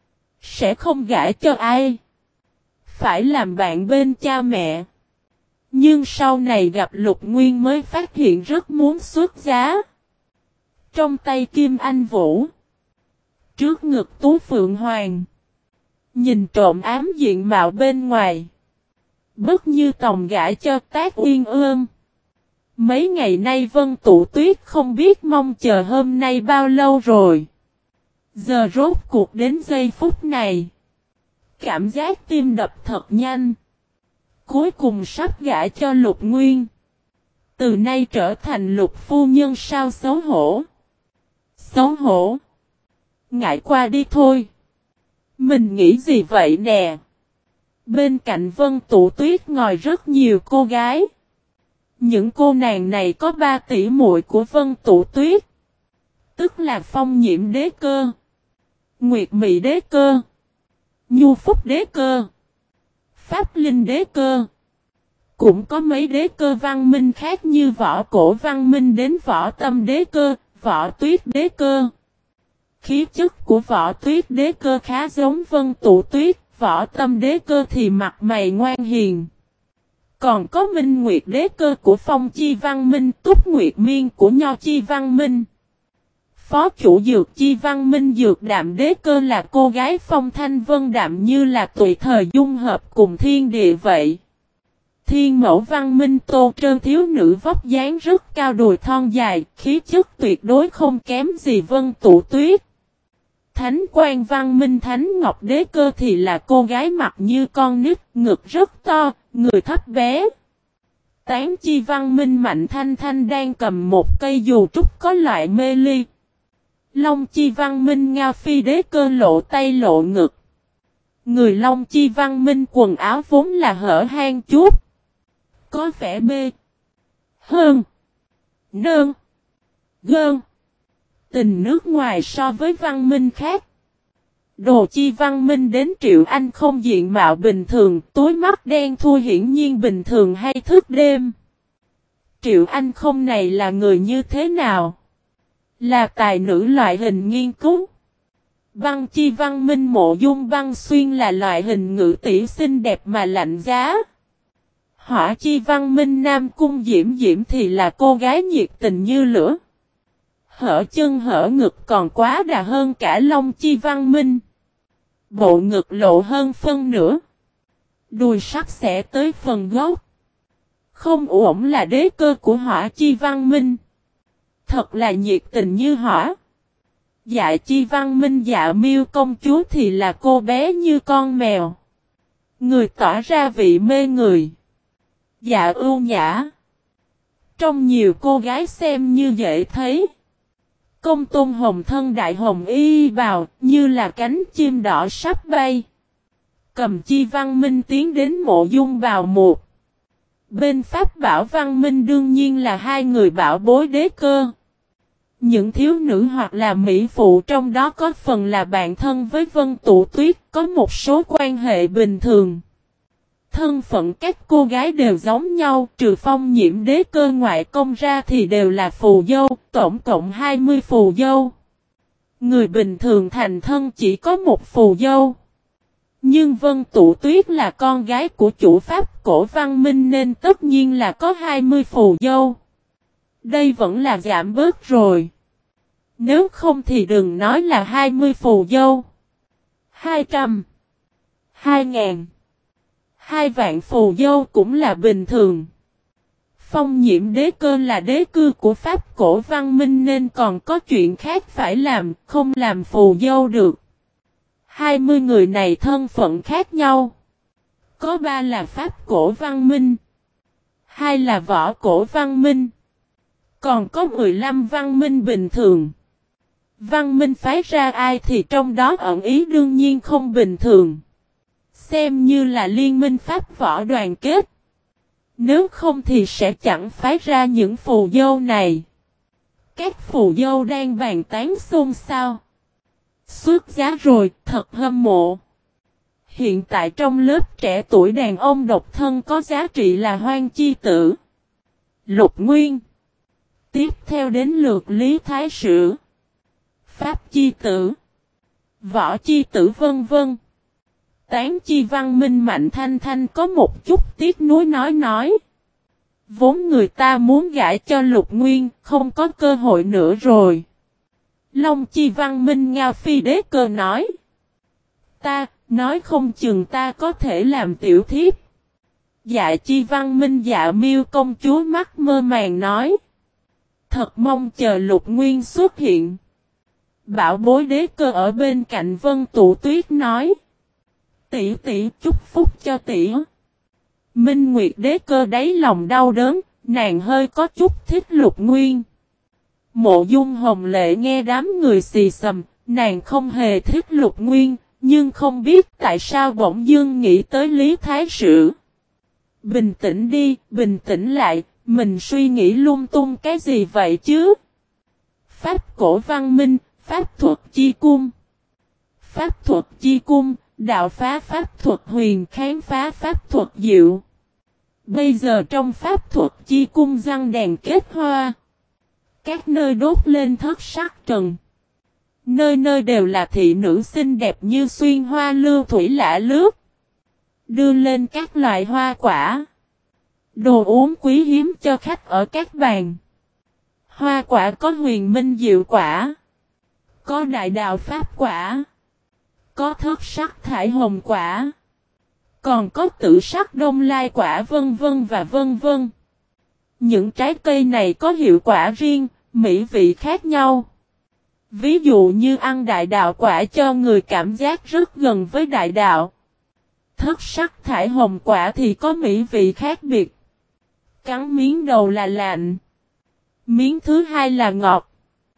Speaker 1: Sẽ không gả cho ai. Phải làm bạn bên cha mẹ. Nhưng sau này gặp Lục Nguyên mới phát hiện rất muốn xuất giá. Trong tay Kim Anh Vũ. Trước ngực Tú Phượng Hoàng. Nhìn trộm ám diện mạo bên ngoài. Bất như tòng gả cho Tác Uyên Ương. Mấy ngày nay Vân Tụ Tuyết không biết mong chờ hôm nay bao lâu rồi. Giờ rốt cuộc đến giây phút này. Cảm giác tim đập thật nhanh. Cuối cùng sắp gả cho Lục Nguyên. Từ nay trở thành Lục phu nhân sao xấu hổ. Xấu hổ. Ngại qua đi thôi. Mình nghĩ gì vậy nè. Bên cạnh Vân Tụ Tuyết ngồi rất nhiều cô gái. Những cô nàng này có 3 tỷ muội của Vân Tụ Tuyết. Tức là Phong Nhiễm Đế Cơ. Nguyệt Mị Đế Cơ. Nhu Phúc Đế Cơ. Pháp Linh Đế Cơ. Cũng có mấy đế cơ văn minh khác như Võ Cổ văn minh đến Võ Tâm Đế Cơ, Võ Tuyết Đế Cơ. Khí chất của Võ Tuyết Đế Cơ khá giống Vân Tụ Tuyết, Võ Tâm Đế Cơ thì mặt mày ngoan hiền. Còn có Minh Nguyệt Đế Cơ của Phong Chi Văn Minh, Túc Nguyệt Miên của Nho Chi Văn Minh. Phó chủ Dược Chi Văn Minh Dược Đạm Đế Cơ là cô gái phong thanh vân đạm như là tùy thời dung hợp cùng thiên địa vậy. Thiên Mẫu Văn Minh Tô Trơn thiếu nữ vóc dáng rất cao đùi thon dài, khí chất tuyệt đối không kém gì Vân Tụ Tuyết. Thánh Quan Văn Minh Thánh Ngọc Đế Cơ thì là cô gái mặt như con nít, ngực rất to, người thấp bé. Tán Chi Văn Minh Mạnh Thanh Thanh đang cầm một cây dù trúc có loại mê ly. Long Chi Văn Minh Nga Phi Đế Cơ lộ tay lộ ngực. Người Long Chi Văn Minh quần áo vốn là hở hang chút. Có vẻ bê. Hơn. Nơn. Gơn. Tình nước ngoài so với văn minh khác. Đồ Chi Văn Minh đến Triệu Anh không diện mạo bình thường, tối mắt đen thui hiển nhiên bình thường hay thức đêm. Triệu Anh không này là người như thế nào? Là tài nữ loại hình nghiên cứu. Băng Chi Văn Minh Mộ Dung Băng Xuyên là loại hình ngự tỷ xinh đẹp mà lạnh giá. Hỏa Chi Văn Minh Nam Cung Diễm Diễm thì là cô gái nhiệt tình như lửa. Hở chân hở ngực còn quá đà hơn cả Long Chi Văn Minh. Bộ ngực lộ hơn phân nửa. Đùi sắc sẽ tới phần gốc. Không uổng là đế cơ của Hỏa Chi Văn Minh. Thật là nhiệt tình như hỏa. Dạ Chi Văn Minh Dạ Miêu công chúa thì là cô bé như con mèo. Người tỏa ra vị mê người. Dạ ưu nhã. Trong nhiều cô gái xem như dễ thấy. Công tôn hồng thân đại hồng y bào như là cánh chim đỏ sắp bay. Cầm Chi Văn Minh tiến đến Mộ Dung vào một. Bên Pháp Bảo Văn Minh đương nhiên là hai người bảo bối đế cơ. Những thiếu nữ hoặc là mỹ phụ trong đó có phần là bạn thân với Vân Tụ Tuyết, có một số quan hệ bình thường. Thân phận các cô gái đều giống nhau, trừ Phong Nhiễm đế cơ ngoại công ra thì đều là phù dâu, tổng cộng 20 phù dâu. Người bình thường thành thân chỉ có một phù dâu. Nhưng Vân Tụ Tuyết là con gái của chủ Pháp cổ Văn Minh nên tất nhiên là có 20 phù dâu. Đây vẫn là giảm bớt rồi. Nếu không thì đừng nói là 20 phù dâu. 200, 2000, 2 vạn phù dâu cũng là bình thường. Phong Nhiễm đế cơ là đế cư của Pháp cổ Văn Minh nên còn có chuyện khác phải làm, không làm phù dâu được. 20 người này thân phận khác nhau. Có 3 là Pháp cổ Văn Minh, 2 là võ cổ Văn Minh, còn có 15 Văn Minh bình thường. Văn Minh phái ra ai thì trong đó ẩn ý đương nhiên không bình thường. Xem như là liên minh Pháp võ đoàn kết. Nếu không thì sẽ chẳng phái ra những phù dâu này. Các phù dâu đang bàn tán xôn xao. Xuất giá rồi, thật hâm mộ. Hiện tại trong lớp trẻ tuổi đàn ông độc thân có giá trị là Hoang Chi Tử, Lục Nguyên. Tiếp theo đến lượt Lý Thái Sử, Pháp Chi Tử, Võ Chi Tử vân vân. Tán Chi Văn Minh Mạnh Thanh Thanh có một chút tiếc nuối nói. Vốn người ta muốn gả cho Lục Nguyên, không có cơ hội nữa rồi. Long Chi Văn Minh Nga Phi đế cơ nói. Ta, nói không chừng ta có thể làm tiểu thiếp. Dạ Chi Văn Minh Dạ Miêu công chúa mắt mơ màng nói. Thật mong chờ Lục Nguyên xuất hiện. Bảo bối đế cơ ở bên cạnh Vân Tụ Tuyết nói. Tỷ tỷ chúc phúc cho tỷ. Minh Nguyệt đế cơ đáy lòng đau đớn, nàng hơi có chút thích Lục Nguyên. Mộ Dung Hồng Lệ nghe đám người xì xầm, nàng không hề thích Lục Nguyên, nhưng không biết tại sao bỗng dưng nghĩ tới Lý Thái Sử. Bình tĩnh đi, bình tĩnh lại, mình suy nghĩ lung tung cái gì vậy chứ? Pháp cổ Văn Minh, Pháp thuật chi cung. Pháp thuật chi cung, đạo phá pháp thuật huyền kháng phá pháp thuật diệu. Bây giờ trong pháp thuật chi cung răng đèn kết hoa. Các nơi đốt lên thất sắc trần. Nơi nơi đều là thị nữ xinh đẹp như xuyên hoa lưu thủy lạ lướt. Đưa lên các loại hoa quả. Đồ uống quý hiếm cho khách ở các bàn. Hoa quả có huyền minh diệu quả. Có đại đạo pháp quả. Có thất sắc thải hồng quả. Còn có tử sắc đông lai quả vân vân và vân vân. Những trái cây này có hiệu quả riêng, mỹ vị khác nhau. Ví dụ như ăn đại đạo quả cho người cảm giác rất gần với đại đạo. Thất sắc thải hồng quả thì có mỹ vị khác biệt. Cắn miếng đầu là lạnh. Miếng thứ hai là ngọt.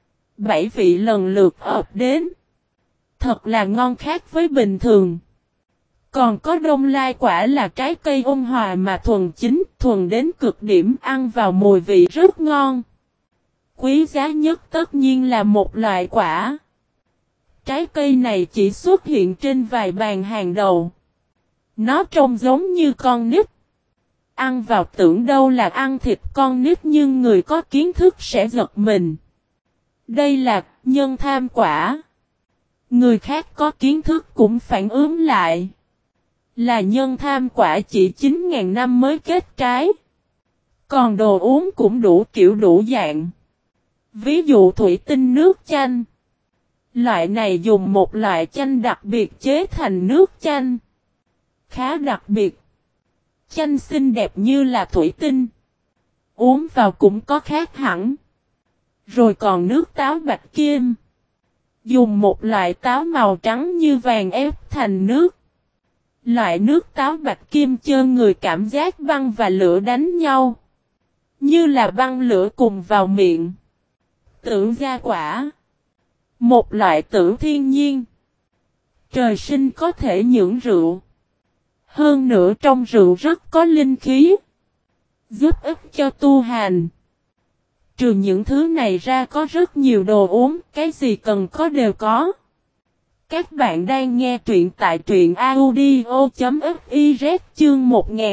Speaker 1: 7 vị lần lượt ập đến. Thật là ngon khác với bình thường. Còn có đông lai quả là trái cây ôn hòa mà thuần chính, thuần đến cực điểm, ăn vào mùi vị rất ngon. Quý giá nhất tất nhiên là một loại quả. Trái cây này chỉ xuất hiện trên vài bàn hàng đầu. Nó trông giống như con nít. Ăn vào tưởng đâu là ăn thịt con nít nhưng người có kiến thức sẽ giật mình. Đây là nhân tham quả. Người khác có kiến thức cũng phản ứng lại. Là nhân tham quả chỉ 9.000 năm mới kết trái. Còn đồ uống cũng đủ kiểu đủ dạng. Ví dụ thủy tinh nước chanh. Loại này dùng một loại chanh đặc biệt chế thành nước chanh. Khá đặc biệt. Chanh xinh đẹp như là thủy tinh. Uống vào cũng có khác hẳn. Rồi còn nước táo bạch kim. Dùng một loại táo màu trắng như vàng ép thành nước. Loại nước táo bạch kim chơn người cảm giác băng và lửa đánh nhau. Như là băng lửa cùng vào miệng. Tử gia quả. Một loại tử thiên nhiên. Trời sinh có thể nhưỡng rượu. Hơn nữa trong rượu rất có linh khí. Giúp ích cho tu hành. Trừ những thứ này ra có rất nhiều đồ uống. Cái gì cần có đều có. Các bạn đang nghe truyện tại truyện audio.fiz chương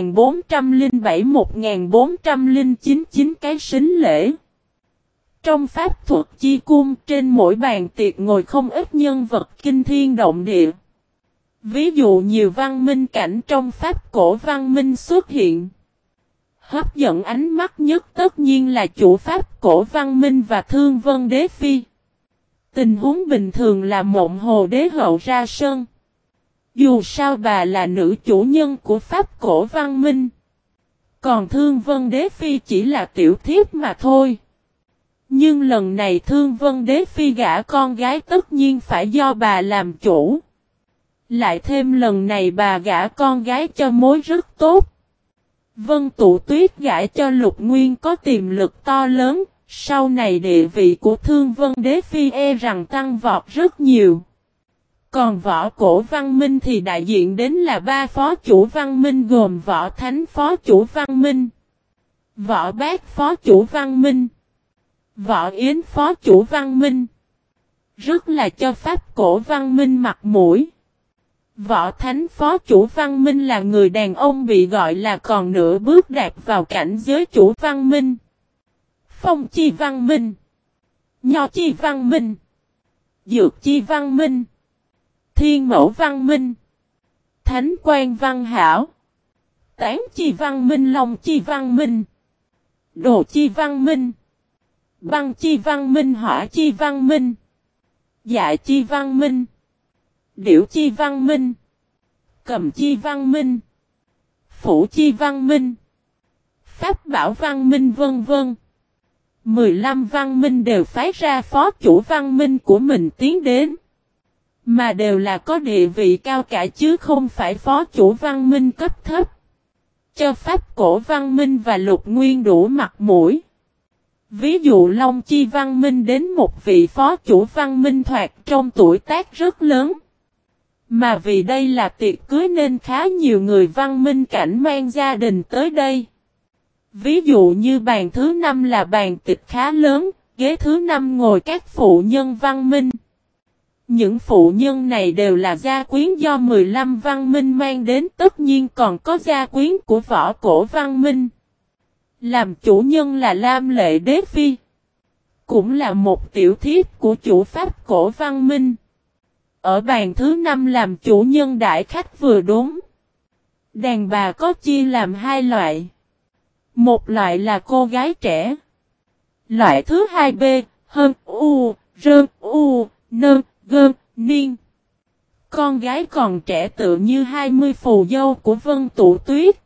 Speaker 1: 1407-1409 cái sính lễ. Trong pháp thuật chi cung trên mỗi bàn tiệc ngồi không ít nhân vật kinh thiên động địa. Ví dụ nhiều văn minh cảnh trong pháp cổ văn minh xuất hiện. Hấp dẫn ánh mắt nhất tất nhiên là chủ pháp cổ văn minh và Thương Vân Đế Phi. Tình huống bình thường là Mộng Hồ Đế Hậu ra sân. Dù sao bà là nữ chủ nhân của pháp cổ văn minh. Còn Thương Vân Đế Phi chỉ là tiểu thiếp mà thôi. Nhưng lần này Thương Vân Đế Phi gả con gái tất nhiên phải do bà làm chủ. Lại thêm lần này bà gả con gái cho mối rất tốt. Vân Tụ Tuyết gả cho Lục Nguyên có tiềm lực to lớn. Sau này địa vị của Thương Vân Đế Phi rằng tăng vọt rất nhiều. Còn võ cổ văn minh thì đại diện đến là 3 phó chủ văn minh gồm võ thánh phó chủ văn minh, võ bát phó chủ văn minh, võ yến phó chủ văn minh. Rất là cho pháp cổ văn minh mặt mũi. Võ thánh phó chủ văn minh là người đàn ông bị gọi là còn nửa bước đạt vào cảnh giới chủ văn minh. Phong chi văn minh, nho chi văn minh, dược chi văn minh, thiên mẫu văn minh, thánh quan văn hảo, tán chi văn minh, long chi văn minh, đồ chi văn minh, băng chi văn minh, hỏa chi văn minh, dạ chi văn minh, điểu chi văn minh, cầm chi văn minh, phủ chi văn minh, pháp bảo văn minh vân vân. 15 văn minh đều phái ra phó chủ văn minh của mình tiến đến. Mà đều là có địa vị cao cả chứ không phải phó chủ văn minh cấp thấp. Cho pháp cổ văn minh và Lục Nguyên đủ mặt mũi. Ví dụ Long Chi văn minh đến một vị phó chủ văn minh thoạt trong tuổi tác rất lớn. Mà vì đây là tiệc cưới nên khá nhiều người văn minh cảnh mang gia đình tới đây. Ví dụ như bàn thứ 5 là bàn tiệc khá lớn, ghế thứ 5 ngồi các phụ nhân văn minh. Những phụ nhân này đều là gia quyến do 15 văn minh mang đến, tất nhiên còn có gia quyến của võ cổ văn minh. Làm chủ nhân là Lam Lệ Đế Phi. Cũng là một tiểu thiếp của chủ pháp cổ văn minh. Ở bàn thứ 5 làm chủ nhân đại khách vừa đúng. Đàn bà có chia làm 2 loại. Một loại là cô gái trẻ. Loại thứ 2B, hơn u, rơn u, nơn, gơn, niên. Con gái còn trẻ tự như 20 phù dâu của Vân Tụ Tuyết.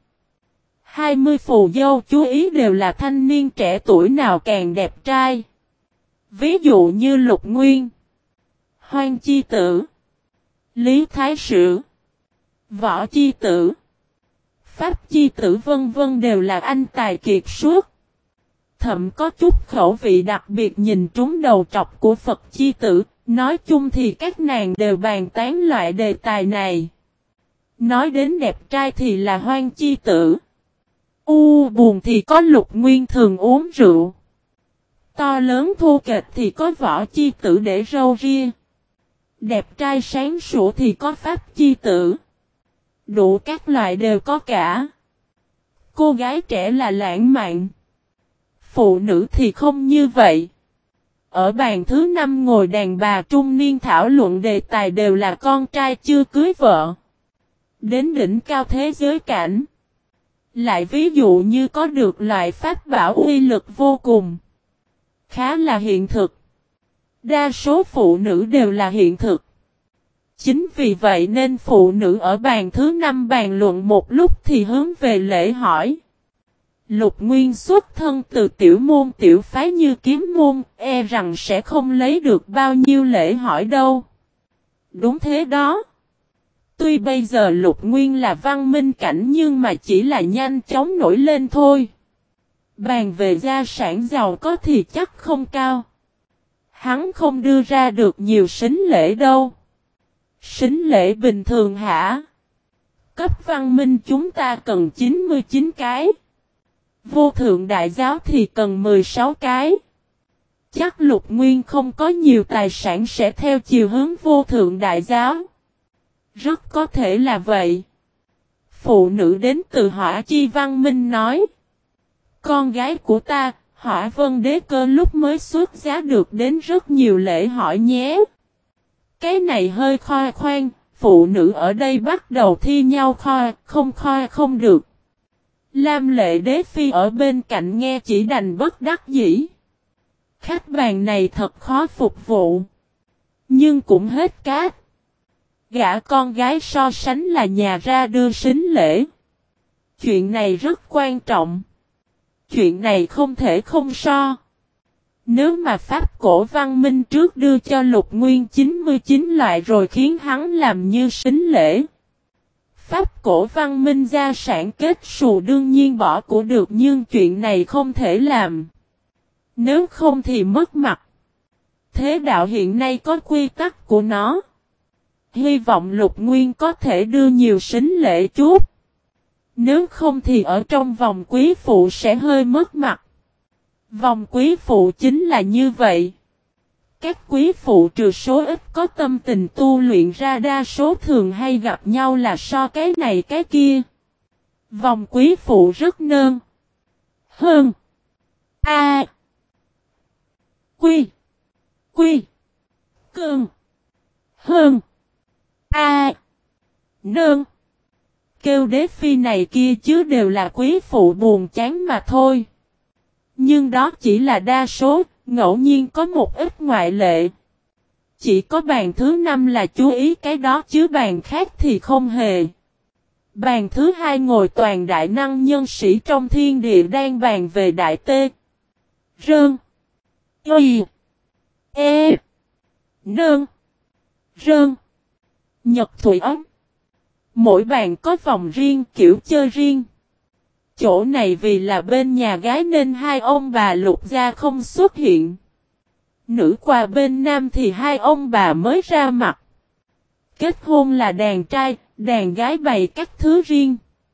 Speaker 1: 20 phù dâu chú ý đều là thanh niên trẻ tuổi nào càng đẹp trai. Ví dụ như Lục Nguyên, Hoang Chi Tử, Lý Thái Sử, Võ Chi Tử, Pháp Chi Tử vân vân đều là anh tài kiệt xuất. Thậm có chút khẩu vị đặc biệt nhìn trúng đầu trọc của Phật Chi Tử. Nói chung thì các nàng đều bàn tán loại đề tài này. Nói đến đẹp trai thì là Hoang Chi Tử. Buồn thì có Lục Nguyên thường uống rượu. To lớn thô kệch thì có Võ Chi Tử để râu ria. Đẹp trai sáng sủa thì có Pháp Chi Tử. Đủ các loại đều có cả. Cô gái trẻ là lãng mạn. Phụ nữ thì không như vậy. Ở bàn thứ 5 ngồi đàn bà trung niên thảo luận đề tài đều là con trai chưa cưới vợ. Đến đỉnh cao thế giới cảnh. Lại ví dụ như có được loại pháp bảo uy lực vô cùng. Khá là hiện thực. Đa số phụ nữ đều là hiện thực. Chính vì vậy nên phụ nữ ở bàn thứ 5 bàn luận một lúc thì hướng về lễ hỏi. Lục Nguyên xuất thân từ tiểu môn tiểu phái như kiếm môn, e rằng sẽ không lấy được bao nhiêu lễ hỏi đâu. Đúng thế đó. Tuy bây giờ Lục Nguyên là văn minh cảnh nhưng mà chỉ là nhanh chóng nổi lên thôi. Bàn về gia sản giàu có thì chắc không cao. Hắn không đưa ra được nhiều sính lễ đâu. Sính lễ bình thường hả? Cấp văn minh chúng ta cần 99 cái. Vô thượng đại giáo thì cần 16 cái. Chắc Lục Nguyên không có nhiều tài sản sẽ theo chiều hướng vô thượng đại giáo. Rất có thể là vậy. Phụ nữ đến từ Hỏa Chi Văn Minh nói. Con gái của ta, Hỏa Vân Đế Cơ lúc mới xuất giá được đến rất nhiều lễ hỏi nhé. Cái này hơi khoe khoang, phụ nữ ở đây bắt đầu thi nhau khoe không được. Lam Lệ Đế Phi ở bên cạnh nghe chỉ đành bất đắc dĩ. Khách bàn này thật khó phục vụ. Nhưng cũng hết cát. Gả con gái so sánh là nhà ra đưa sính lễ. Chuyện này rất quan trọng. Chuyện này không thể không so. Nếu mà Pháp cổ văn minh trước đưa cho Lục Nguyên 99 loại rồi khiến hắn làm như sính lễ. Pháp cổ văn minh gia sản kết xù đương nhiên bỏ của được nhưng chuyện này không thể làm. Nếu không thì mất mặt. Thế đạo hiện nay có quy tắc của nó. Hy vọng Lục Nguyên có thể đưa nhiều sính lễ chút. Nếu không thì ở trong vòng quý phụ sẽ hơi mất mặt. Vòng quý phụ chính là như vậy. Các quý phụ trừ số ít có tâm tình tu luyện ra đa số thường hay gặp nhau là so cái này cái kia. Vòng quý phụ rất nơn. Hơn. A. Quy. Quy. Cương. Hơn. A. Nơn. Kêu đế phi này kia chứ đều là quý phụ buồn chán mà thôi. Nhưng đó chỉ là đa số, ngẫu nhiên có một ít ngoại lệ. Chỉ có bàn thứ 5 là chú ý cái đó chứ bàn khác thì không hề. Bàn thứ 2 ngồi toàn đại năng nhân sĩ trong thiên địa đang bàn về đại tê. Rơn. Y. E. Nơn. Rơn. Nhật Thủy Ấm. Mỗi bàn có vòng riêng, kiểu chơi riêng. Chỗ này vì là bên nhà gái nên hai ông bà Lục gia không xuất hiện. Nữ qua bên nam thì hai ông bà mới ra mặt. Kết hôn là đàn trai, đàn gái bày các thứ riêng.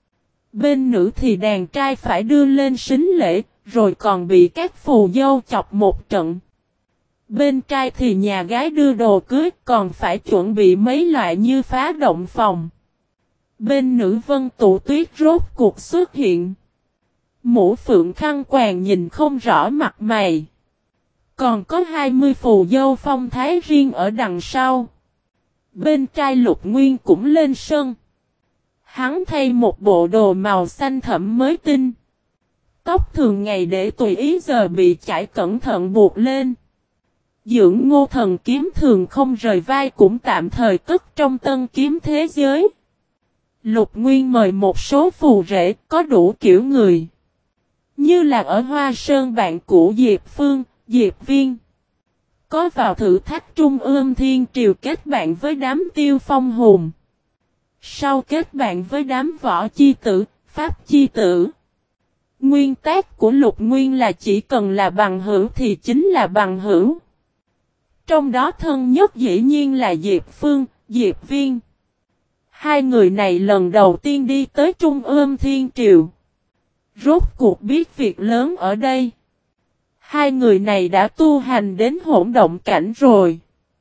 Speaker 1: Bên nữ thì đàn trai phải đưa lên sính lễ, rồi còn bị các phù dâu chọc một trận. Bên trai thì nhà gái đưa đồ cưới còn phải chuẩn bị mấy loại như phá động phòng. Bên nữ Vân Tụ Tuyết rốt cuộc xuất hiện. Mũ phượng khăn quàng nhìn không rõ mặt mày. Còn có 20 phù dâu phong thái riêng ở đằng sau. Bên trai Lục Nguyên cũng lên sân. Hắn thay một bộ đồ màu xanh thẫm mới tinh. Tóc thường ngày để tùy ý giờ bị chải cẩn thận buộc lên. Dưỡng Ngô Thần kiếm thường không rời vai cũng tạm thời cất trong tân kiếm thế giới. Lục Nguyên mời một số phù rể có đủ kiểu người. Như là ở Hoa Sơn bạn cũ Diệp Phương, Diệp Viên. Có vào thử thách Trung ương Thiên Triều kết bạn với đám Tiêu Phong hùng. Sau kết bạn với đám Võ Chi Tử, Pháp Chi Tử. Nguyên tắc của Lục Nguyên là chỉ cần là bằng hữu thì chính là bằng hữu. Trong đó thân nhất dĩ nhiên là Diệp Phương, Diệp Viên. Hai người này lần đầu tiên đi tới Trung ương Thiên Triều. Rốt cuộc biết việc lớn ở đây. Hai người này đã tu hành đến hỗn động cảnh rồi.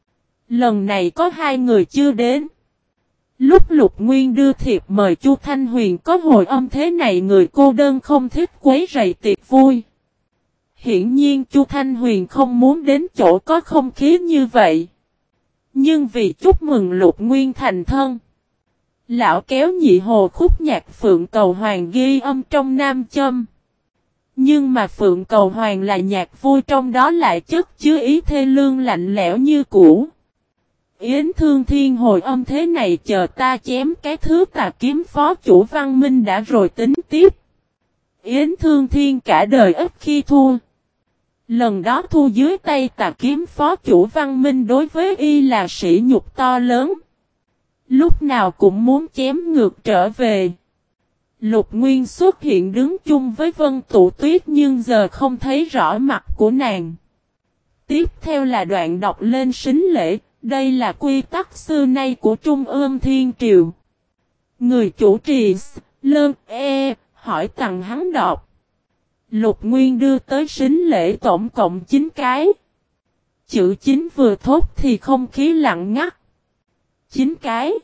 Speaker 1: Lần này có hai người chưa đến. Lúc Lục Nguyên đưa thiệp mời Chu Thanh Huyền có hồi âm thế này người cô đơn không thích quấy rầy tiệc vui. Hiển nhiên Chu Thanh Huyền không muốn đến chỗ có không khí như vậy. Nhưng vì chúc mừng Lục Nguyên thành thân. Lão kéo nhị hồ khúc nhạc Phượng Cầu Hoàng ghi âm trong nam châm. Nhưng mà Phượng Cầu Hoàng là nhạc vui trong đó lại chất chứa ý thê lương lạnh lẽo như cũ. Yến Thương Thiên hồi âm thế này, chờ ta chém cái thứ tà kiếm phó chủ Văn Minh đã rồi tính tiếp. Yến Thương Thiên cả đời ít khi thua. Lần đó thua dưới tay tà kiếm phó chủ Văn Minh đối với y là sỉ nhục to lớn. Lúc nào cũng muốn chém ngược trở về. Lục Nguyên xuất hiện đứng chung với Vân Tụ Tuyết nhưng giờ không thấy rõ mặt của nàng. Tiếp theo là đoạn đọc lên sính lễ, đây là quy tắc xưa nay của Trung ương Thiên Triều. Người chủ trì Lơn hỏi tặng hắn đọc. Lục Nguyên đưa tới sính lễ tổng cộng 9 cái. Chữ 9 vừa thốt thì không khí lặng ngắt. 9 cái.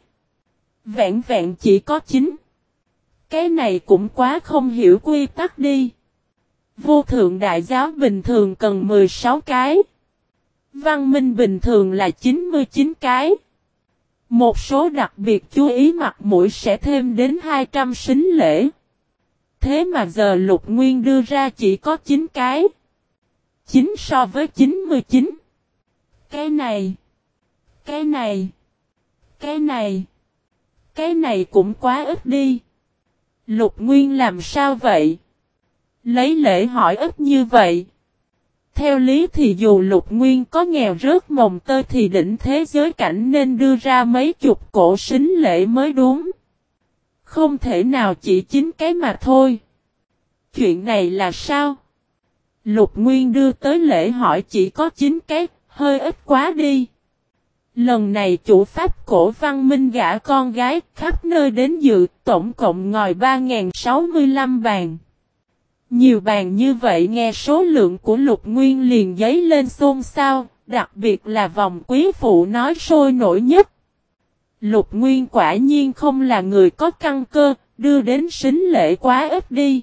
Speaker 1: Vẹn vẹn chỉ có 9. Cái này cũng quá không hiểu quy tắc đi. Vô thượng đại giáo bình thường cần 16 cái. Văn minh bình thường là 99 cái. Một số đặc biệt chú ý mặt mũi sẽ thêm đến 200 sính lễ. Thế mà giờ Lục Nguyên đưa ra chỉ có 9 cái. 9 so với 99. Cái này. Cái này. Cái này. Cái này cũng quá ít đi. Lục Nguyên làm sao vậy? Lấy lễ hỏi ít như vậy. Theo lý thì dù Lục Nguyên có nghèo rớt mồng tơi thì đỉnh thế giới cảnh nên đưa ra mấy chục cổ sính lễ mới đúng. Không thể nào chỉ 9 cái mà thôi. Chuyện này là sao? Lục Nguyên đưa tới lễ hỏi chỉ có 9 cái, hơi ít quá đi. Lần này chủ pháp cổ Văn Minh gả con gái khắp nơi đến dự, tổng cộng ngồi 3065 bàn. Nhiều bàn như vậy nghe số lượng của Lục Nguyên liền dấy lên xôn xao, đặc biệt là vòng quý phụ nói sôi nổi nhất. Lục Nguyên quả nhiên không là người có căn cơ, đưa đến sính lễ quá ít đi.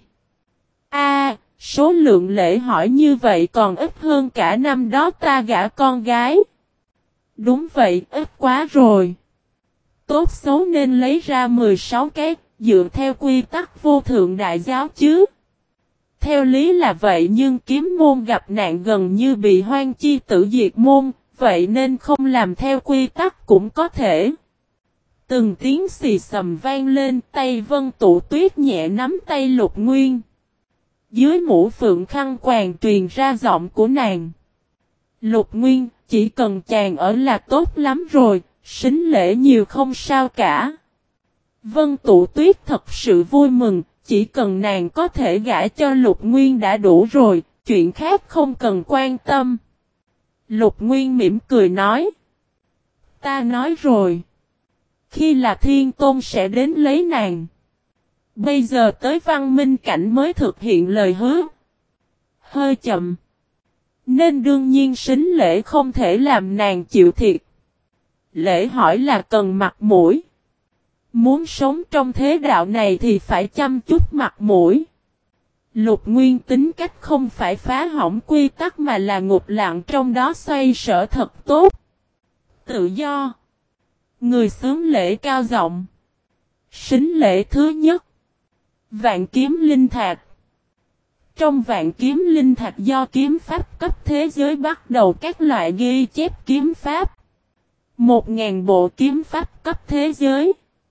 Speaker 1: Số lượng lễ hỏi như vậy còn ít hơn cả năm đó ta gả con gái. Đúng vậy, ít quá rồi. Tốt xấu nên lấy ra 16 cái, dựa theo quy tắc vô thượng đại giáo chứ. Theo lý là vậy nhưng kiếm môn gặp nạn gần như bị hoang chi tử diệt môn, vậy nên không làm theo quy tắc cũng có thể. Từng tiếng xì xầm vang lên, tay Vân Tụ Tuyết nhẹ nắm tay Lục Nguyên. Dưới mũ phượng khăn quàng truyền ra giọng của nàng. Lục Nguyên, chỉ cần chàng ở là tốt lắm rồi, sính lễ nhiều không sao cả. Vân Tụ Tuyết thật sự vui mừng, chỉ cần nàng có thể gả cho Lục Nguyên đã đủ rồi, chuyện khác không cần quan tâm. Lục Nguyên mỉm cười nói. Ta nói rồi. Khi là Thiên Tôn sẽ đến lấy nàng. Bây giờ tới Văn Minh cảnh mới thực hiện lời hứa. Hơi chậm. Nên đương nhiên sính lễ không thể làm nàng chịu thiệt. Lễ hỏi là cần mặt mũi. Muốn sống trong thế đạo này thì phải chăm chút mặt mũi. Lục Nguyên tính cách không phải phá hỏng quy tắc mà là ngục lặng trong đó xoay sở thật tốt. Tự do. Người xướng lễ cao giọng. Sính lễ thứ nhất. Vạn kiếm linh thạch. Trong vạn kiếm linh thạch do kiếm pháp cấp thế giới bắt đầu các loại ghi chép kiếm pháp. 1000 bộ kiếm pháp cấp thế giới.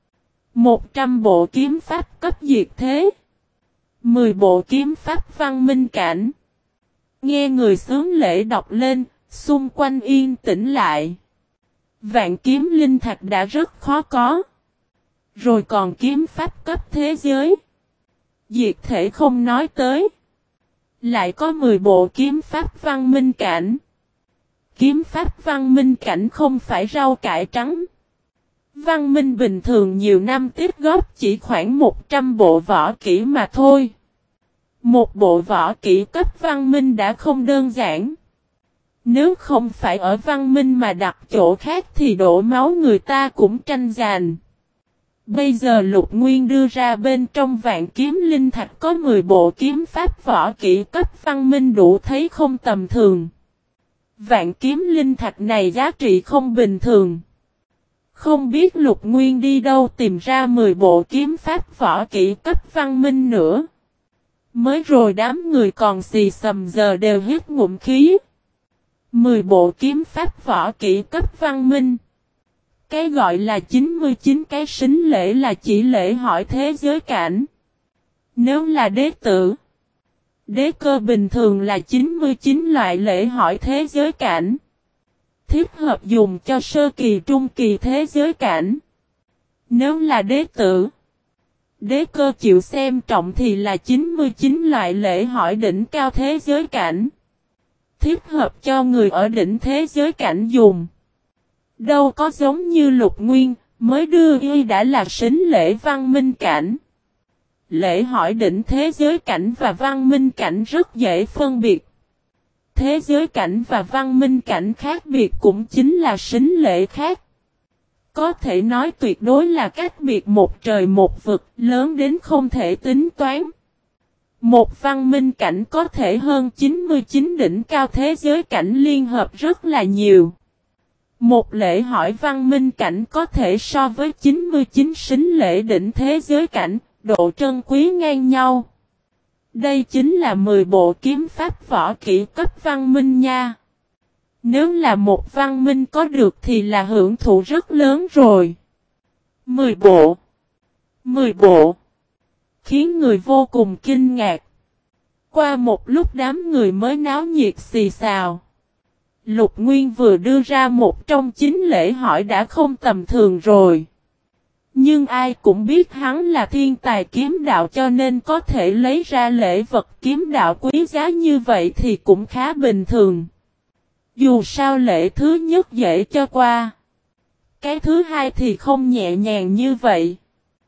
Speaker 1: 100 bộ kiếm pháp cấp diệt thế. 10 bộ kiếm pháp văn minh cảnh. Nghe người xướng lễ đọc lên, xung quanh yên tĩnh lại. Vạn kiếm linh thạch đã rất khó có. Rồi còn kiếm pháp cấp thế giới. Diệt thể không nói tới. Lại có 10 bộ kiếm pháp văn minh cảnh. Kiếm pháp văn minh cảnh không phải rau cải trắng. Văn minh bình thường nhiều năm tích góp chỉ khoảng 100 bộ võ kỹ mà thôi. Một bộ võ kỹ cấp văn minh đã không đơn giản. Nếu không phải ở văn minh mà đặt chỗ khác thì đổ máu người ta cũng tranh giành. Bây giờ Lục Nguyên đưa ra bên trong vạn kiếm linh thạch có 10 bộ kiếm pháp võ kỹ cấp văn minh đủ thấy không tầm thường. Vạn kiếm linh thạch này giá trị không bình thường. Không biết Lục Nguyên đi đâu tìm ra 10 bộ kiếm pháp võ kỹ cấp văn minh nữa. Mới rồi đám người còn xì xầm giờ đều hít ngụm khí. 10 bộ kiếm pháp võ kỹ cấp văn minh. Cái gọi là 99 cái sính lễ là chỉ lễ hỏi thế giới cảnh. Nếu là đế tử, đế cơ bình thường là 99 loại lễ hỏi thế giới cảnh. Thích hợp dùng cho sơ kỳ trung kỳ thế giới cảnh. Nếu là đế tử, đế cơ chịu xem trọng thì là 99 loại lễ hỏi đỉnh cao thế giới cảnh. Thích hợp cho người ở đỉnh thế giới cảnh dùng. Đâu có giống như Lục Nguyên, mới đưa y đã là sính lễ văn minh cảnh. Lễ hỏi đỉnh thế giới cảnh và văn minh cảnh rất dễ phân biệt. Thế giới cảnh và văn minh cảnh khác biệt cũng chính là sính lễ khác. Có thể nói tuyệt đối là cách biệt một trời một vực, lớn đến không thể tính toán. Một văn minh cảnh có thể hơn 99 đỉnh cao thế giới cảnh liên hợp rất là nhiều. Một lễ hỏi văn minh cảnh có thể so với 99 sính lễ đỉnh thế giới cảnh, độ trân quý ngang nhau. Đây chính là 10 bộ kiếm pháp võ kỹ cấp văn minh nha. Nếu là một văn minh có được thì là hưởng thụ rất lớn rồi. 10 bộ. 10 bộ. Khiến người vô cùng kinh ngạc. Qua một lúc đám người mới náo nhiệt xì xào. Lục Nguyên vừa đưa ra một trong 9 lễ hỏi đã không tầm thường rồi. Nhưng ai cũng biết hắn là thiên tài kiếm đạo cho nên có thể lấy ra lễ vật kiếm đạo quý giá như vậy thì cũng khá bình thường. Dù sao lễ thứ nhất dễ cho qua. Cái thứ hai thì không nhẹ nhàng như vậy.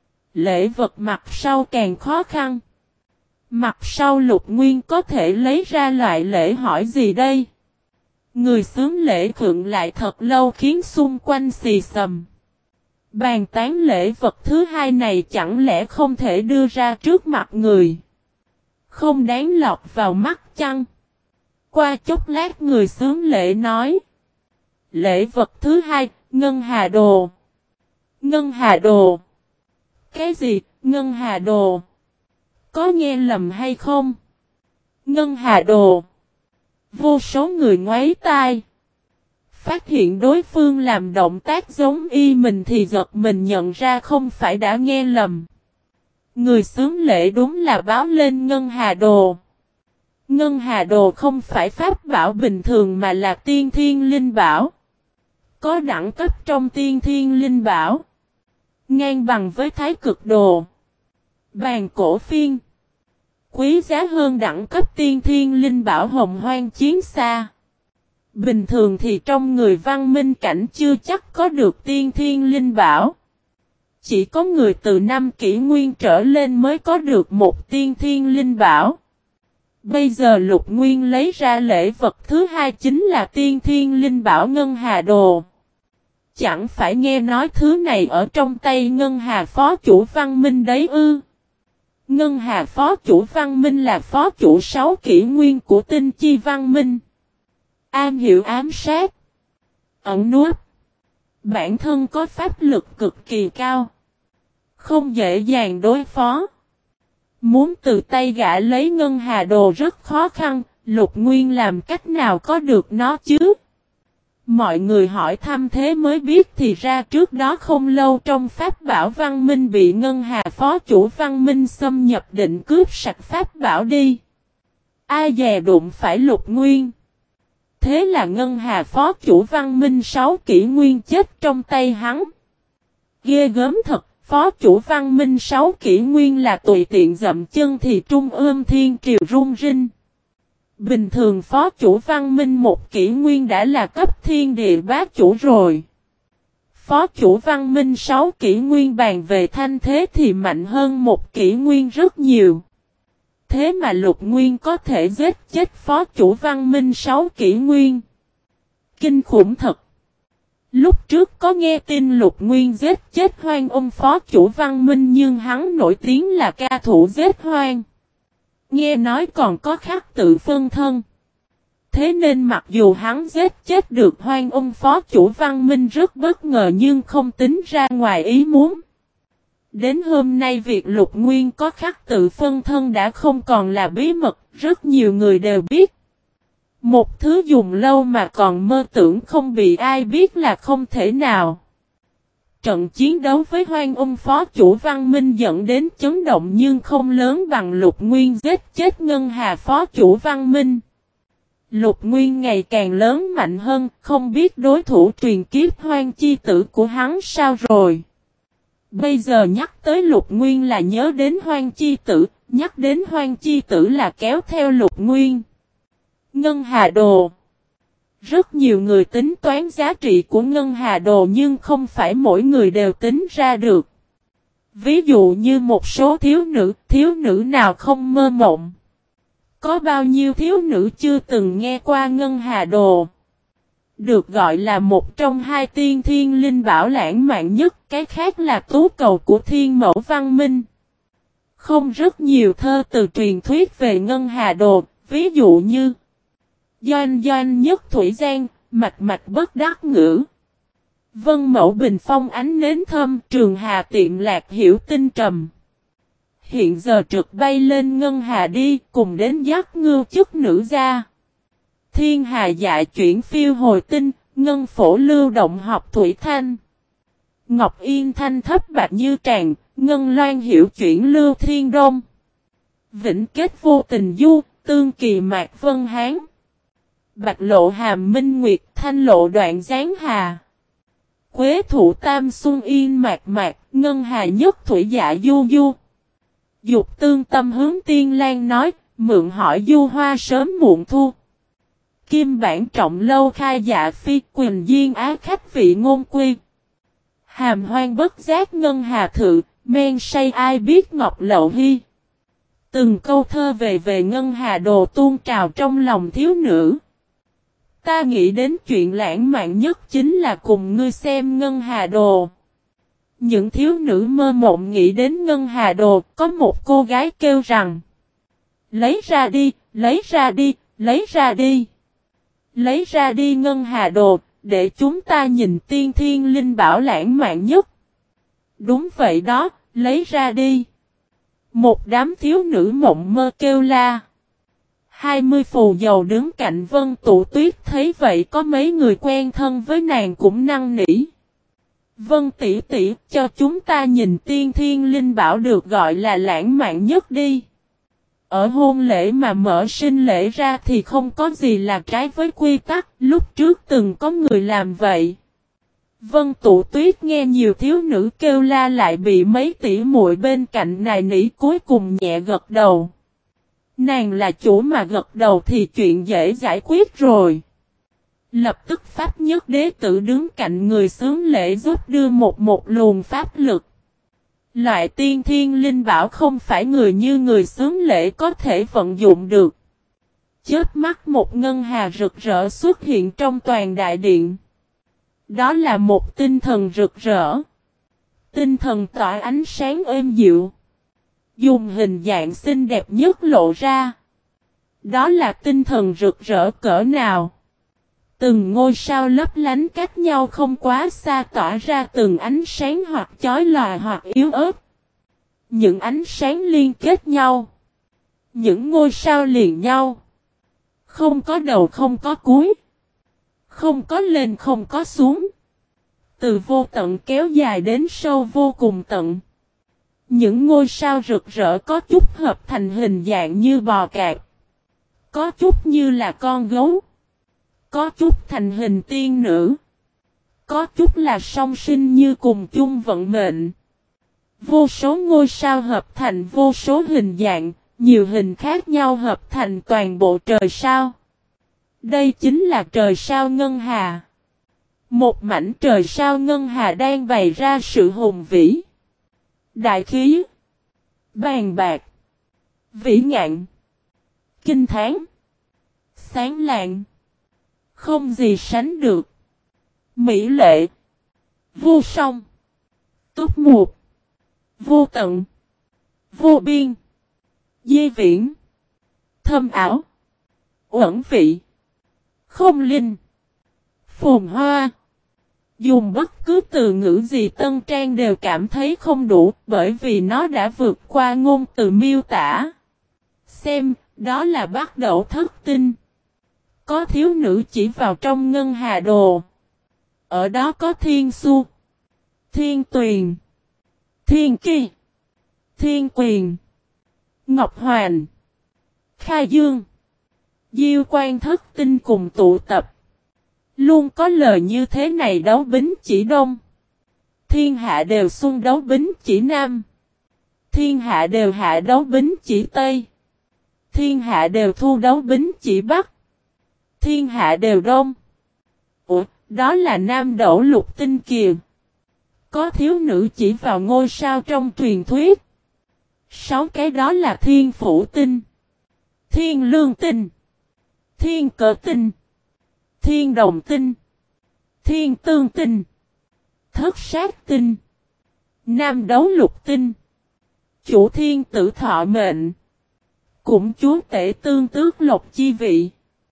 Speaker 1: Lễ vật mặt sau càng khó khăn. Mặt sau Lục Nguyên có thể lấy ra loại lễ hỏi gì đây? Người xướng lễ khựng lại thật lâu khiến xung quanh xì xầm. Bàn tán lễ vật thứ hai này chẳng lẽ không thể đưa ra trước mặt người. Không đáng lọt vào mắt chăng? Qua chốc lát người xướng lễ nói. Lễ vật thứ hai, Ngân Hà Đồ. Ngân Hà Đồ. Cái gì, Ngân Hà Đồ? Có nghe lầm hay không? Ngân Hà Đồ. Vô số người ngoáy tai. Phát hiện đối phương làm động tác giống y mình thì giật mình nhận ra không phải đã nghe lầm. Người xướng lễ đúng là báo lên Ngân Hà Đồ. Ngân Hà Đồ không phải pháp bảo bình thường mà là tiên thiên linh bảo. Có đẳng cấp trong tiên thiên linh bảo. Ngang bằng với Thái Cực Đồ. Bàn cổ phiên. Quý giá hơn đẳng cấp tiên thiên linh bảo Hồng Hoang Chiến Xa. Bình thường thì trong người văn minh cảnh chưa chắc có được tiên thiên linh bảo. Chỉ có người từ 5 kỷ nguyên trở lên mới có được một tiên thiên linh bảo. Bây giờ Lục Nguyên lấy ra lễ vật thứ hai chính là tiên thiên linh bảo Ngân Hà Đồ. Chẳng phải nghe nói thứ này ở trong tay Ngân Hà phó chủ văn minh đấy ư. Ngân Hà phó chủ văn minh là phó chủ 6 kỷ nguyên của tinh chi văn minh. Am hiểu ám sát. Ẩn núp. Bản thân có pháp lực cực kỳ cao. Không dễ dàng đối phó. Muốn từ tay gã lấy Ngân Hà Đồ rất khó khăn. Lục Nguyên làm cách nào có được nó chứ? Mọi người hỏi thăm thế mới biết thì ra trước đó không lâu trong pháp bảo văn minh bị Ngân Hà phó chủ văn minh xâm nhập định cướp sạch pháp bảo đi. Ai dè đụng phải Lục Nguyên. Thế là Ngân Hà phó chủ văn minh 6 kỷ nguyên chết trong tay hắn. Ghê gớm thật, phó chủ văn minh 6 kỷ nguyên là tùy tiện dậm chân thì trung ương thiên triều rung rinh. Bình thường phó chủ văn minh 1 kỷ nguyên đã là cấp thiên địa bá chủ rồi. Phó chủ văn minh 6 kỷ nguyên bàn về thanh thế thì mạnh hơn 1 kỷ nguyên rất nhiều. Thế mà Lục Nguyên có thể giết chết phó chủ văn minh 6 kỷ nguyên. Kinh khủng thật. Lúc trước có nghe tin Lục Nguyên giết chết Hoang ông phó chủ văn minh nhưng hắn nổi tiếng là ca thủ giết Hoang. Nghe nói còn có khắc tự phân thân. Thế nên mặc dù hắn giết chết được Hoang ông phó chủ văn minh rất bất ngờ nhưng không tính ra ngoài ý muốn. Đến hôm nay việc Lục Nguyên có khắc tự phân thân đã không còn là bí mật, rất nhiều người đều biết. Một thứ dùng lâu mà còn mơ tưởng không bị ai biết là không thể nào. trận chiến đấu với Hoang Ung phó chủ Văn Minh dẫn đến chấn động nhưng không lớn bằng Lục Nguyên giết chết Ngân Hà phó chủ Văn Minh. Lục Nguyên ngày càng lớn mạnh hơn, không biết đối thủ truyền kiếp Hoang Chi Tử của hắn sao rồi. Bây giờ nhắc tới Lục Nguyên là nhớ đến Hoang Chi Tử, nhắc đến Hoang Chi Tử là kéo theo Lục Nguyên. Ngân Hà Đồ. Rất nhiều người tính toán giá trị của Ngân Hà Đồ nhưng không phải mỗi người đều tính ra được. Ví dụ như một số thiếu nữ nào không mơ mộng. Có bao nhiêu thiếu nữ chưa từng nghe qua Ngân Hà Đồ. Được gọi là một trong hai tiên thiên linh bảo lãng mạn nhất, cái khác là tú cầu của thiên mẫu văn minh. Không rất nhiều thơ từ truyền thuyết về Ngân Hà Đồ, ví dụ như Doanh doanh nhất thủy giang, mạch mạch bất đắc ngữ. Vân mẫu bình phong ánh nến thơm, trường hà tiệm lạc hiểu tinh trầm. Hiện giờ trực bay lên Ngân Hà đi, cùng đến dắt ngưu chức nữ gia. Thiên hà dạ chuyển phiêu hồi tinh, ngân phổ lưu động học thủy thanh. Ngọc yên thanh thấp bạc như tràng, ngân loan hiểu chuyển lưu thiên đông. Vĩnh kết vô tình du, tương kỳ mạc vân hán. Bạch lộ hàm minh nguyệt, thanh lộ đoạn giáng hà. Quế thụ tam xuân yên mạc mạc, ngân hà nhất thủy dạ du du. Dục tương tâm hướng tiên lan nói, mượn hỏi du hoa sớm muộn thu. Kim bản trọng lâu khai dạ phi, quyền duyên á khách vị ngôn quy. Hàm hoang bất giác ngân hà thự, men say ai biết ngọc lậu hy. Từng câu thơ về Ngân Hà Đồ tuôn trào trong lòng thiếu nữ. Ta nghĩ đến chuyện lãng mạn nhất chính là cùng ngươi xem Ngân Hà Đồ. Những thiếu nữ mơ mộng nghĩ đến Ngân Hà Đồ, có một cô gái kêu rằng: lấy ra đi, lấy ra đi, lấy ra đi. Lấy ra đi Ngân Hà Đồ, để chúng ta nhìn tiên thiên linh bảo lãng mạn nhất. Đúng vậy đó, lấy ra đi. Một đám thiếu nữ mộng mơ kêu la. 20 phù dầu đứng cạnh Vân Tụ Tuyết thấy vậy có mấy người quen thân với nàng cũng năn nỉ. Vân tỷ tỷ, cho chúng ta nhìn tiên thiên linh bảo được gọi là lãng mạn nhất đi. Ở hôn lễ mà mở sinh lễ ra thì không có gì là trái với quy tắc, lúc trước từng có người làm vậy. Vân Tụ Tuyết nghe nhiều thiếu nữ kêu la lại bị mấy tỷ muội bên cạnh nài nỉ cuối cùng nhẹ gật đầu. Nàng là chủ mà gật đầu thì chuyện dễ giải quyết rồi. Lập tức Pháp Nhất Đế tự đứng cạnh người xướng lễ giúp đưa một luồng pháp lực. Loại tiên thiên linh bảo không phải người như người xướng lễ có thể vận dụng được. Chớp mắt một ngân hà rực rỡ xuất hiện trong toàn đại điện. Đó là một tinh thần rực rỡ. Tinh thần tỏa ánh sáng êm dịu. Dùng hình dạng xinh đẹp nhất lộ ra. Đó là tinh thần rực rỡ cỡ nào. Từng ngôi sao lấp lánh cách nhau không quá xa tỏa ra từng ánh sáng hoặc chói lòa hoặc yếu ớt. Những ánh sáng liên kết nhau. Những ngôi sao liền nhau. Không có đầu không có cuối. Không có lên không có xuống. Từ vô tận kéo dài đến sâu vô cùng tận. Những ngôi sao rực rỡ có chút hợp thành hình dạng như bò cạp. Có chút như là con gấu. Có chút thành hình tiên nữ. Có chút là song sinh như cùng chung vận mệnh. Vô số ngôi sao hợp thành vô số hình dạng, nhiều hình khác nhau hợp thành toàn bộ trời sao. Đây chính là trời sao ngân hà. Một mảnh trời sao ngân hà đang bày ra sự hùng vĩ. Đại khí. Bàn bạc. Vĩ ngạn. Kinh thán. Sáng lạng. Không gì sánh được. Mỹ lệ. Vô song. Túc mục. Vô tận. Vô biên. Di viễn. Thâm ảo. Uẩn vị. Không linh. Phồn hoa. Dùng bất cứ từ ngữ gì Tân Trang đều cảm thấy không đủ bởi vì nó đã vượt qua ngôn từ miêu tả. Xem, đó là bắt đầu thất tinh. Có thiếu nữ chỉ vào trong ngân hà đồ. Ở đó có thiên su. Thiên Tuyền, Thiên Kỳ, Thiên Quyền, Ngọc Hoàn, Khai Dương, Diêu Quan Thất Tinh cùng tụ tập. Luôn có lời như thế này: đấu bính chỉ đông, thiên hạ đều xung đấu bính chỉ nam, thiên hạ đều hạ đấu bính chỉ tây, thiên hạ đều thu đấu bính chỉ bắc, thiên hạ đều đông. Ủa, đó là Nam Đẩu Lục Tinh kìa. Có thiếu nữ chỉ vào ngôi sao trong truyền thuyết. 6 cái đó là Thiên Phủ Tinh, Thiên Lương Tinh, Thiên Cờ Tinh, Thiên Đồng Tinh, Thiên Tương Tinh, Thất Sát Tinh, Nam Đấu Lục Tinh, Chủ Thiên Tử Thọ Mệnh, cũng chúa tể tương tước lộc chi vị.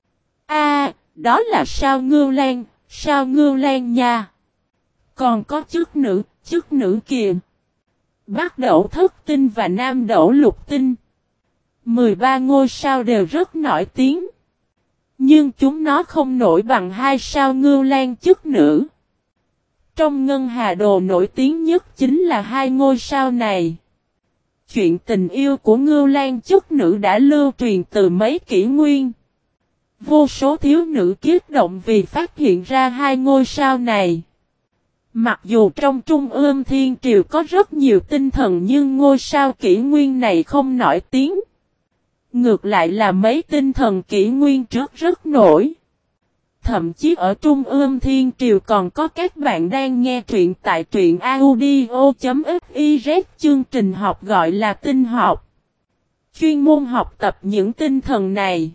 Speaker 1: Đó là sao Ngưu Lan nha. Còn có chức nữ kìa. Bắc Đẩu Thất Tinh và Nam Đẩu Lục Tinh. 13 ngôi sao đều rất nổi tiếng. Nhưng chúng nó không nổi bằng 2 sao Ngưu Lan chức nữ. Trong Ngân Hà Đồ nổi tiếng nhất chính là 2 ngôi sao này. Chuyện tình yêu của Ngưu Lan chức nữ đã lưu truyền từ mấy kỷ nguyên. Vô số thiếu nữ kiết động vì phát hiện ra 2 ngôi sao này. Mặc dù trong Trung ương Thiên Triều có rất nhiều tinh thần nhưng ngôi sao kỷ nguyên này không nổi tiếng. Ngược lại là mấy tinh thần kỷ nguyên trước rất nổi. Thậm chí ở Trung ương Thiên Triều còn có các bạn đang nghe truyện tại truyện audio.fiz, chương trình học gọi là tinh học. Chuyên môn học tập những tinh thần này.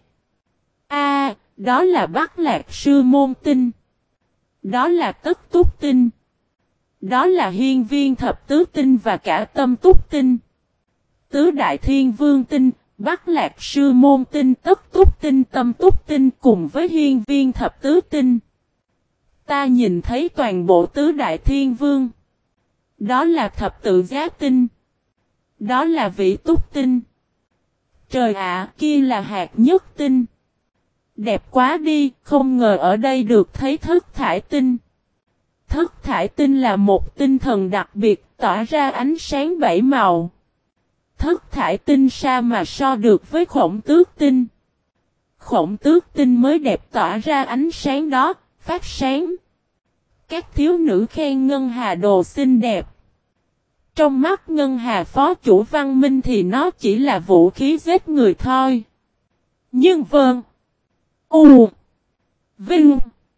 Speaker 1: Đó là Bắc Lạc Sư Môn Tinh. Đó là Tất Túc Tinh. Đó là Hiên Viên Thập Tứ Tinh và cả Tâm Túc Tinh. Tứ Đại Thiên Vương Tinh, Bắc Lạc Sư Môn Tinh, Tất Túc Tinh, Tâm Túc Tinh cùng với Hiên Viên Thập Tứ Tinh. Ta nhìn thấy toàn bộ Tứ Đại Thiên Vương. Đó là Thập Tự Giá Tinh. Đó là Vĩ Túc Tinh. Trời ạ, kia là Hạt Nhất Tinh. Đẹp quá đi, không ngờ ở đây được thấy Thất Thải Tinh. Thất Thải Tinh là một tinh thần đặc biệt, tỏa ra ánh sáng 7 màu. Thất Thải Tinh sao mà so được với Khổng Tước Tinh. Khổng Tước Tinh mới đẹp, tỏa ra ánh sáng đó, phát sáng. Các thiếu nữ khen Ngân Hà Đồ xinh đẹp. Trong mắt Ngân Hà Phó Chủ Văn Minh thì nó chỉ là vũ khí giết người thôi. Nhưng Vinh,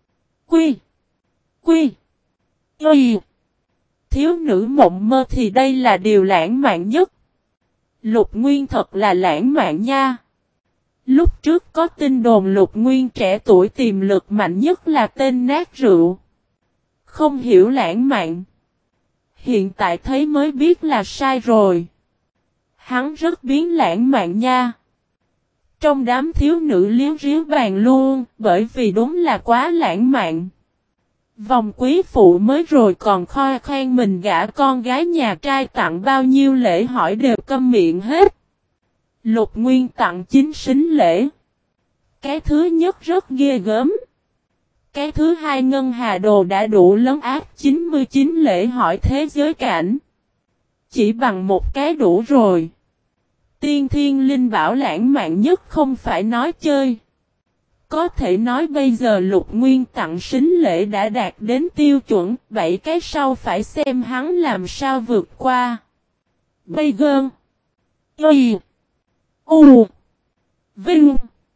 Speaker 1: Quy, Y. Thiếu nữ mộng mơ thì đây là điều lãng mạn nhất. Lục Nguyên thật là lãng mạn nha. Lúc trước có tin đồn Lục Nguyên trẻ tuổi tiềm lực mạnh nhất là tên nát rượu. Không hiểu lãng mạn. Hiện tại thấy mới biết là sai rồi. Hắn rất biến lãng mạn nha. Trong đám thiếu nữ liếu riếu bàn luôn, bởi vì đúng là quá lãng mạn. Vòng quý phụ mới rồi còn khoe khoang mình gả con gái nhà trai tặng bao nhiêu lễ hỏi đều câm miệng hết. Lục Nguyên tặng 9 sính lễ. Cái thứ nhất rất ghê gớm. Cái thứ hai Ngân Hà Đồ đã đủ lấn áp 99 lễ hỏi thế giới cảnh. Chỉ bằng một cái đủ rồi. Tiên Thiên Linh Bảo lãng mạn nhất không phải nói chơi. Có thể nói bây giờ Lục Nguyên tặng sính lễ đã đạt đến tiêu chuẩn, 7 cái sau phải xem hắn làm sao vượt qua. Bây gơn. Y. U. Vinh.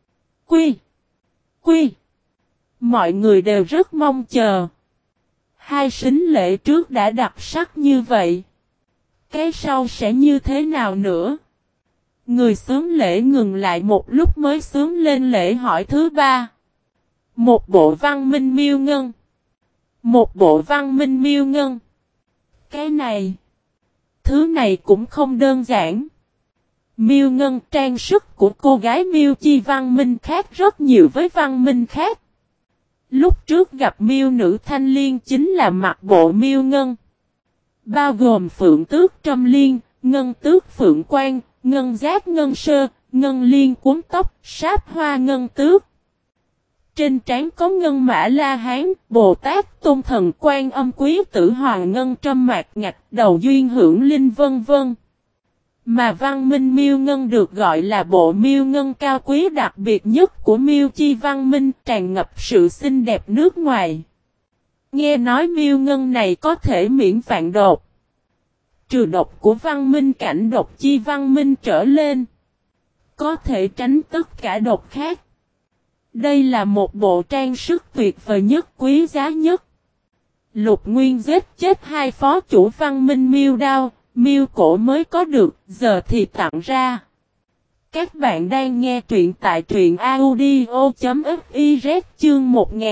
Speaker 1: Quy. Mọi người đều rất mong chờ. 2 sính lễ trước đã đặc sắc như vậy. Cái sau sẽ như thế nào nữa? Người xướng lễ ngừng lại một lúc mới xướng lên lễ hỏi thứ 3. Một bộ văn minh miêu ngân. Một bộ văn minh miêu ngân. Cái này. Thứ này cũng không đơn giản. Miêu ngân trang sức của cô gái miêu chi văn minh khác rất nhiều với văn minh khác. Lúc trước gặp miêu nữ thanh liên chính là mặc bộ miêu ngân. Bao gồm phượng tước trâm liên, ngân tước phượng quan, ngân giác ngân sơ, ngân liên cuốn tóc, sáp hoa ngân tước. Trên trán có ngân mã La Hán, Bồ Tát Tôn Thần Quan Âm Quý Tử Hoàng Ngân Trâm Mạc Ngạch, Đầu Duyên Hưởng Linh vân vân. Mà Văn Minh Miêu Ngân được gọi là bộ miêu ngân cao quý đặc biệt nhất của miêu chi văn minh, tràn ngập sự xinh đẹp nước ngoài. Nghe nói miêu ngân này có thể miễn vạn độc, trừ độc của văn minh cảnh độc chi văn minh trở lên, có thể tránh tất cả độc khác. Đây là một bộ trang sức tuyệt vời nhất, quý giá nhất. Lục Nguyên giết chết hai phó chủ văn minh miêu đao, miêu cổ mới có được, giờ thì tặng ra. Các bạn đang nghe truyện tại truyện audio.fiz chương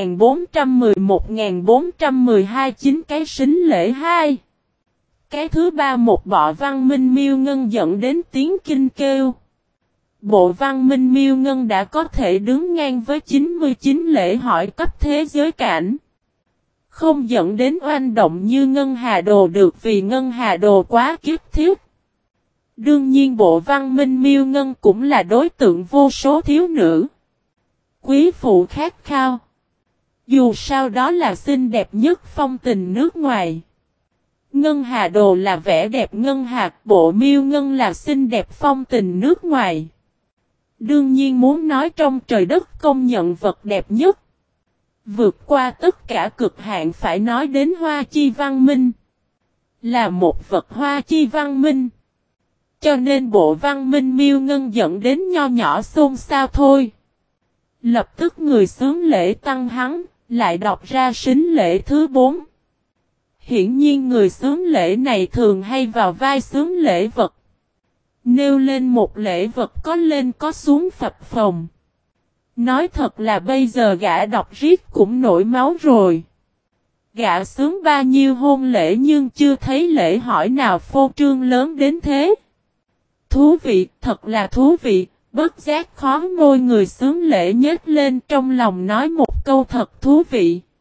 Speaker 1: 1411-1412 9 cái sính lễ 2. Cái thứ ba một bọ văn minh miêu ngân dẫn đến tiếng kinh kêu. Bộ văn minh miêu ngân đã có thể đứng ngang với 99 lễ hỏi cấp thế giới cảnh. Không dẫn đến oanh động như Ngân Hà Đồ được vì Ngân Hà Đồ quá kiếp thiết. Đương nhiên bộ văn minh miêu ngân cũng là đối tượng vô số thiếu nữ. Quý phụ khát khao. Dù sao đó là xinh đẹp nhất phong tình nước ngoài. Ngân Hà Đồ là vẻ đẹp ngân hạt, bộ miêu ngân là xinh đẹp phong tình nước ngoài. Đương nhiên muốn nói trong trời đất công nhận vật đẹp nhất. Vượt qua tất cả cực hạn phải nói đến hoa chi văn minh. Là một vật hoa chi văn minh. Cho nên bộ văn minh miêu ngân dẫn đến nho nhỏ xôn xao thôi. Lập tức người xướng lễ tăng hắn, lại đọc ra sính lễ thứ 4. Hiển nhiên người xướng lễ này thường hay vào vai xướng lễ vật. Nêu lên một lễ vật có lên có xuống phập phồng. Nói thật là bây giờ gã đọc riết cũng nổi máu rồi. Gã xướng bao nhiêu hôn lễ nhưng chưa thấy lễ hỏi nào phô trương lớn đến thế. Thú vị, thật là thú vị, bất giác khó môi người xướng lễ nhếch lên trong lòng nói một câu thật thú vị.